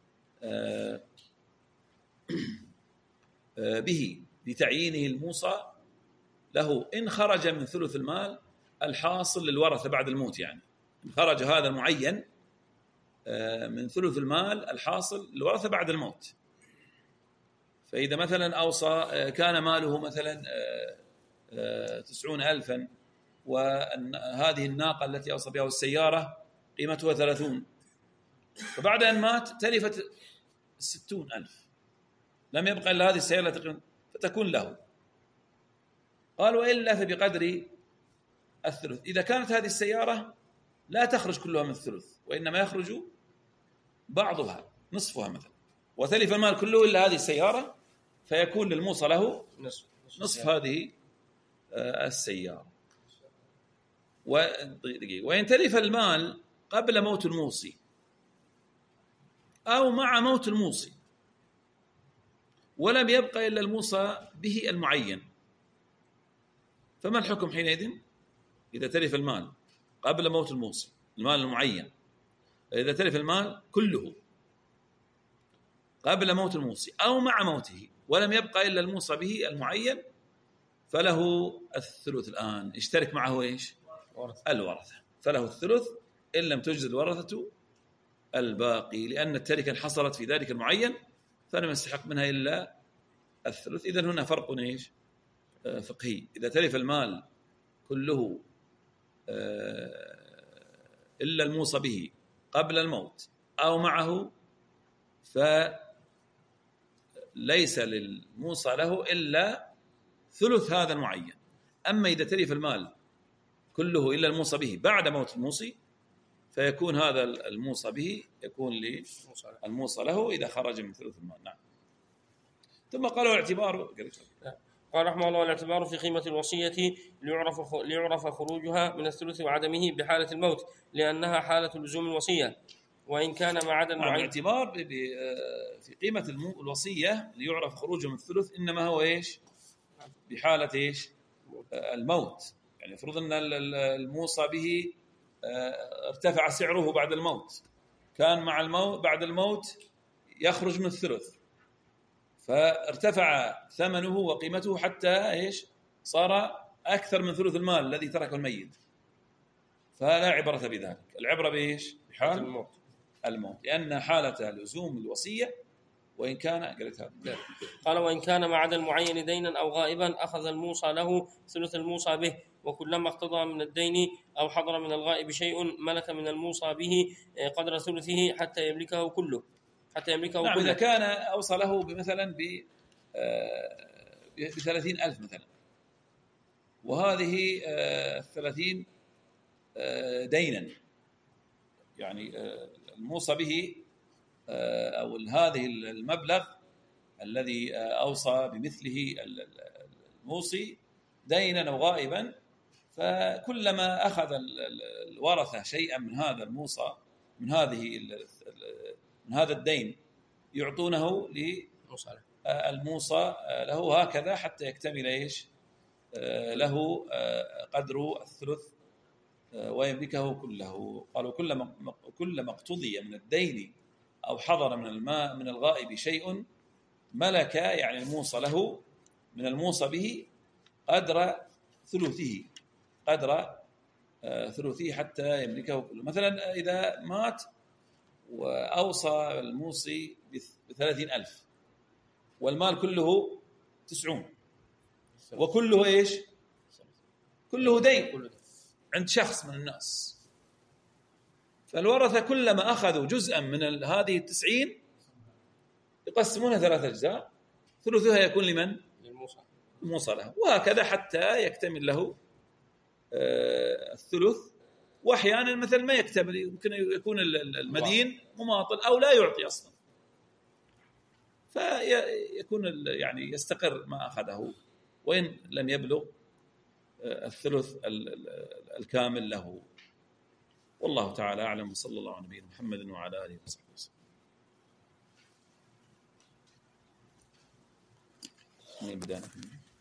به لتعيينه الموصى له إن خرج من ثلث المال الحاصل للورثة بعد الموت، يعني إن خرج هذا المعين من ثلث المال الحاصل للورثة بعد الموت. فإذا مثلا أوصى كان ماله مثلا تسعون ألفا وهذه الناقة التي أوصى بها السيارة قيمتها ثلاثون، فبعد أن مات تلفت ستون ألف، لم يبقى إلا هذه السيارة فتكون له. قال: وإلا فبقدر الثلث. إذا كانت هذه السيارة لا تخرج كلها من الثلث وإنما يخرج بعضها نصفها مثلا، وتلف المال كله إلا هذه السيارة فيكون للموصى له نصف, نصف هذه السيارة. وإن تلف المال قبل موت الموصي أو مع موت الموصي ولم يبقى إلا الموصى به المعين، فما الحكم حينئذ؟ إذا تلف المال قبل موت الموصي، المال المعين، إذا تلف المال كله قبل موت الموصي أو مع موته ولم يبقى إلا الموصى به المعين، فله الثلث. الآن اشترك معه إيش؟ الورثة، فله الثلث إن لم تجد الورثة الباقي، لأن التركة حصلت في ذلك المعين فلم يستحق منها إلا الثلث. إذن هنا فرق إيش؟ فقهي. إذا تلف المال كله إلا الموصى به قبل الموت أو معه فليس للموصى له إلا ثلث هذا المعين. أما إذا تلف المال كله إلا الموصى به بعد موت الموصي فيكون هذا الموصى به يكون للموصى له إذا خرج من ثلث المال. نعم. ثم قالوا الاعتبار، قال رحمه الله: الاعتبار في قيمة الوصية ليعرف ليعرف خروجها من الثلث وعدمه بحالة الموت، لأنها حالة لزوم الوصية، وإن كان ما عدا المعين. الاعتبار في قيمة الوصية ليعرف خروجه من الثلث إنما هو إيش؟ بحالة إيش؟ الموت. يعني فرض أن الموصى به ارتفع سعره بعد الموت، كان مع الموت بعد الموت يخرج من الثلث، فارتفع ثمنه وقيمته حتى إيش؟ صار أكثر من ثلث المال الذي تركه الميت، فلا عبرة بذلك. العبرة بإيش؟ بحال الموت الموت لأن حالة لزوم الوصية وإن كان قلت هذا. قال: وإن كان ما عدا المعين دينا أو غائبا أخذ الموصى له ثلث الموصى به، وكلما اقتضى من الدين أو حضر من الغائب شيء ملك من الموصى به قدر ثلثه حتى يملكه كله حتى يملكه نعم كله. إذا كان أوصى له بمثلا بثلاثين ألف مثلا، وهذه الثلاثين دينا، يعني الموصى به أو هذه المبلغ الذي أوصى بمثله الموصي دينا أو غائبا، فكلما أخذ الورثة شيئا من هذا الموصى من هذه من هذا الدين يعطونه للموصى له هكذا حتى يكتمل إيش له قدر الثلث ويملكه كله. قالوا كلما كلما اقتضي من الدين أو حضر من الماء من الغائب شيء ملك، يعني الموصى له من الموصى به قدر ثلثه قدر ثلثه حتى يملكه كله. مثلا إذا مات وأوصى الموصي بثلاثين ألف والمال كله تسعون وكله إيش؟ كله دين عند شخص من الناس، فالورثة كلما أخذوا جزءا من هذه التسعين يقسمونها ثلاثة أجزاء، ثلثها يكون لمن؟ الموصى له، وهكذا حتى يكتمل له الثلث. وأحيانا مثل ما يكتمل يمكن يكون المدين مماطل أو لا يعطي أصلا، فيكون يعني يستقر ما أخذه وإن لم يبلغ الثلث الكامل له. والله تعالى أعلم، وصلى الله على نبينا محمد وعلى آله وصحبه وسلم.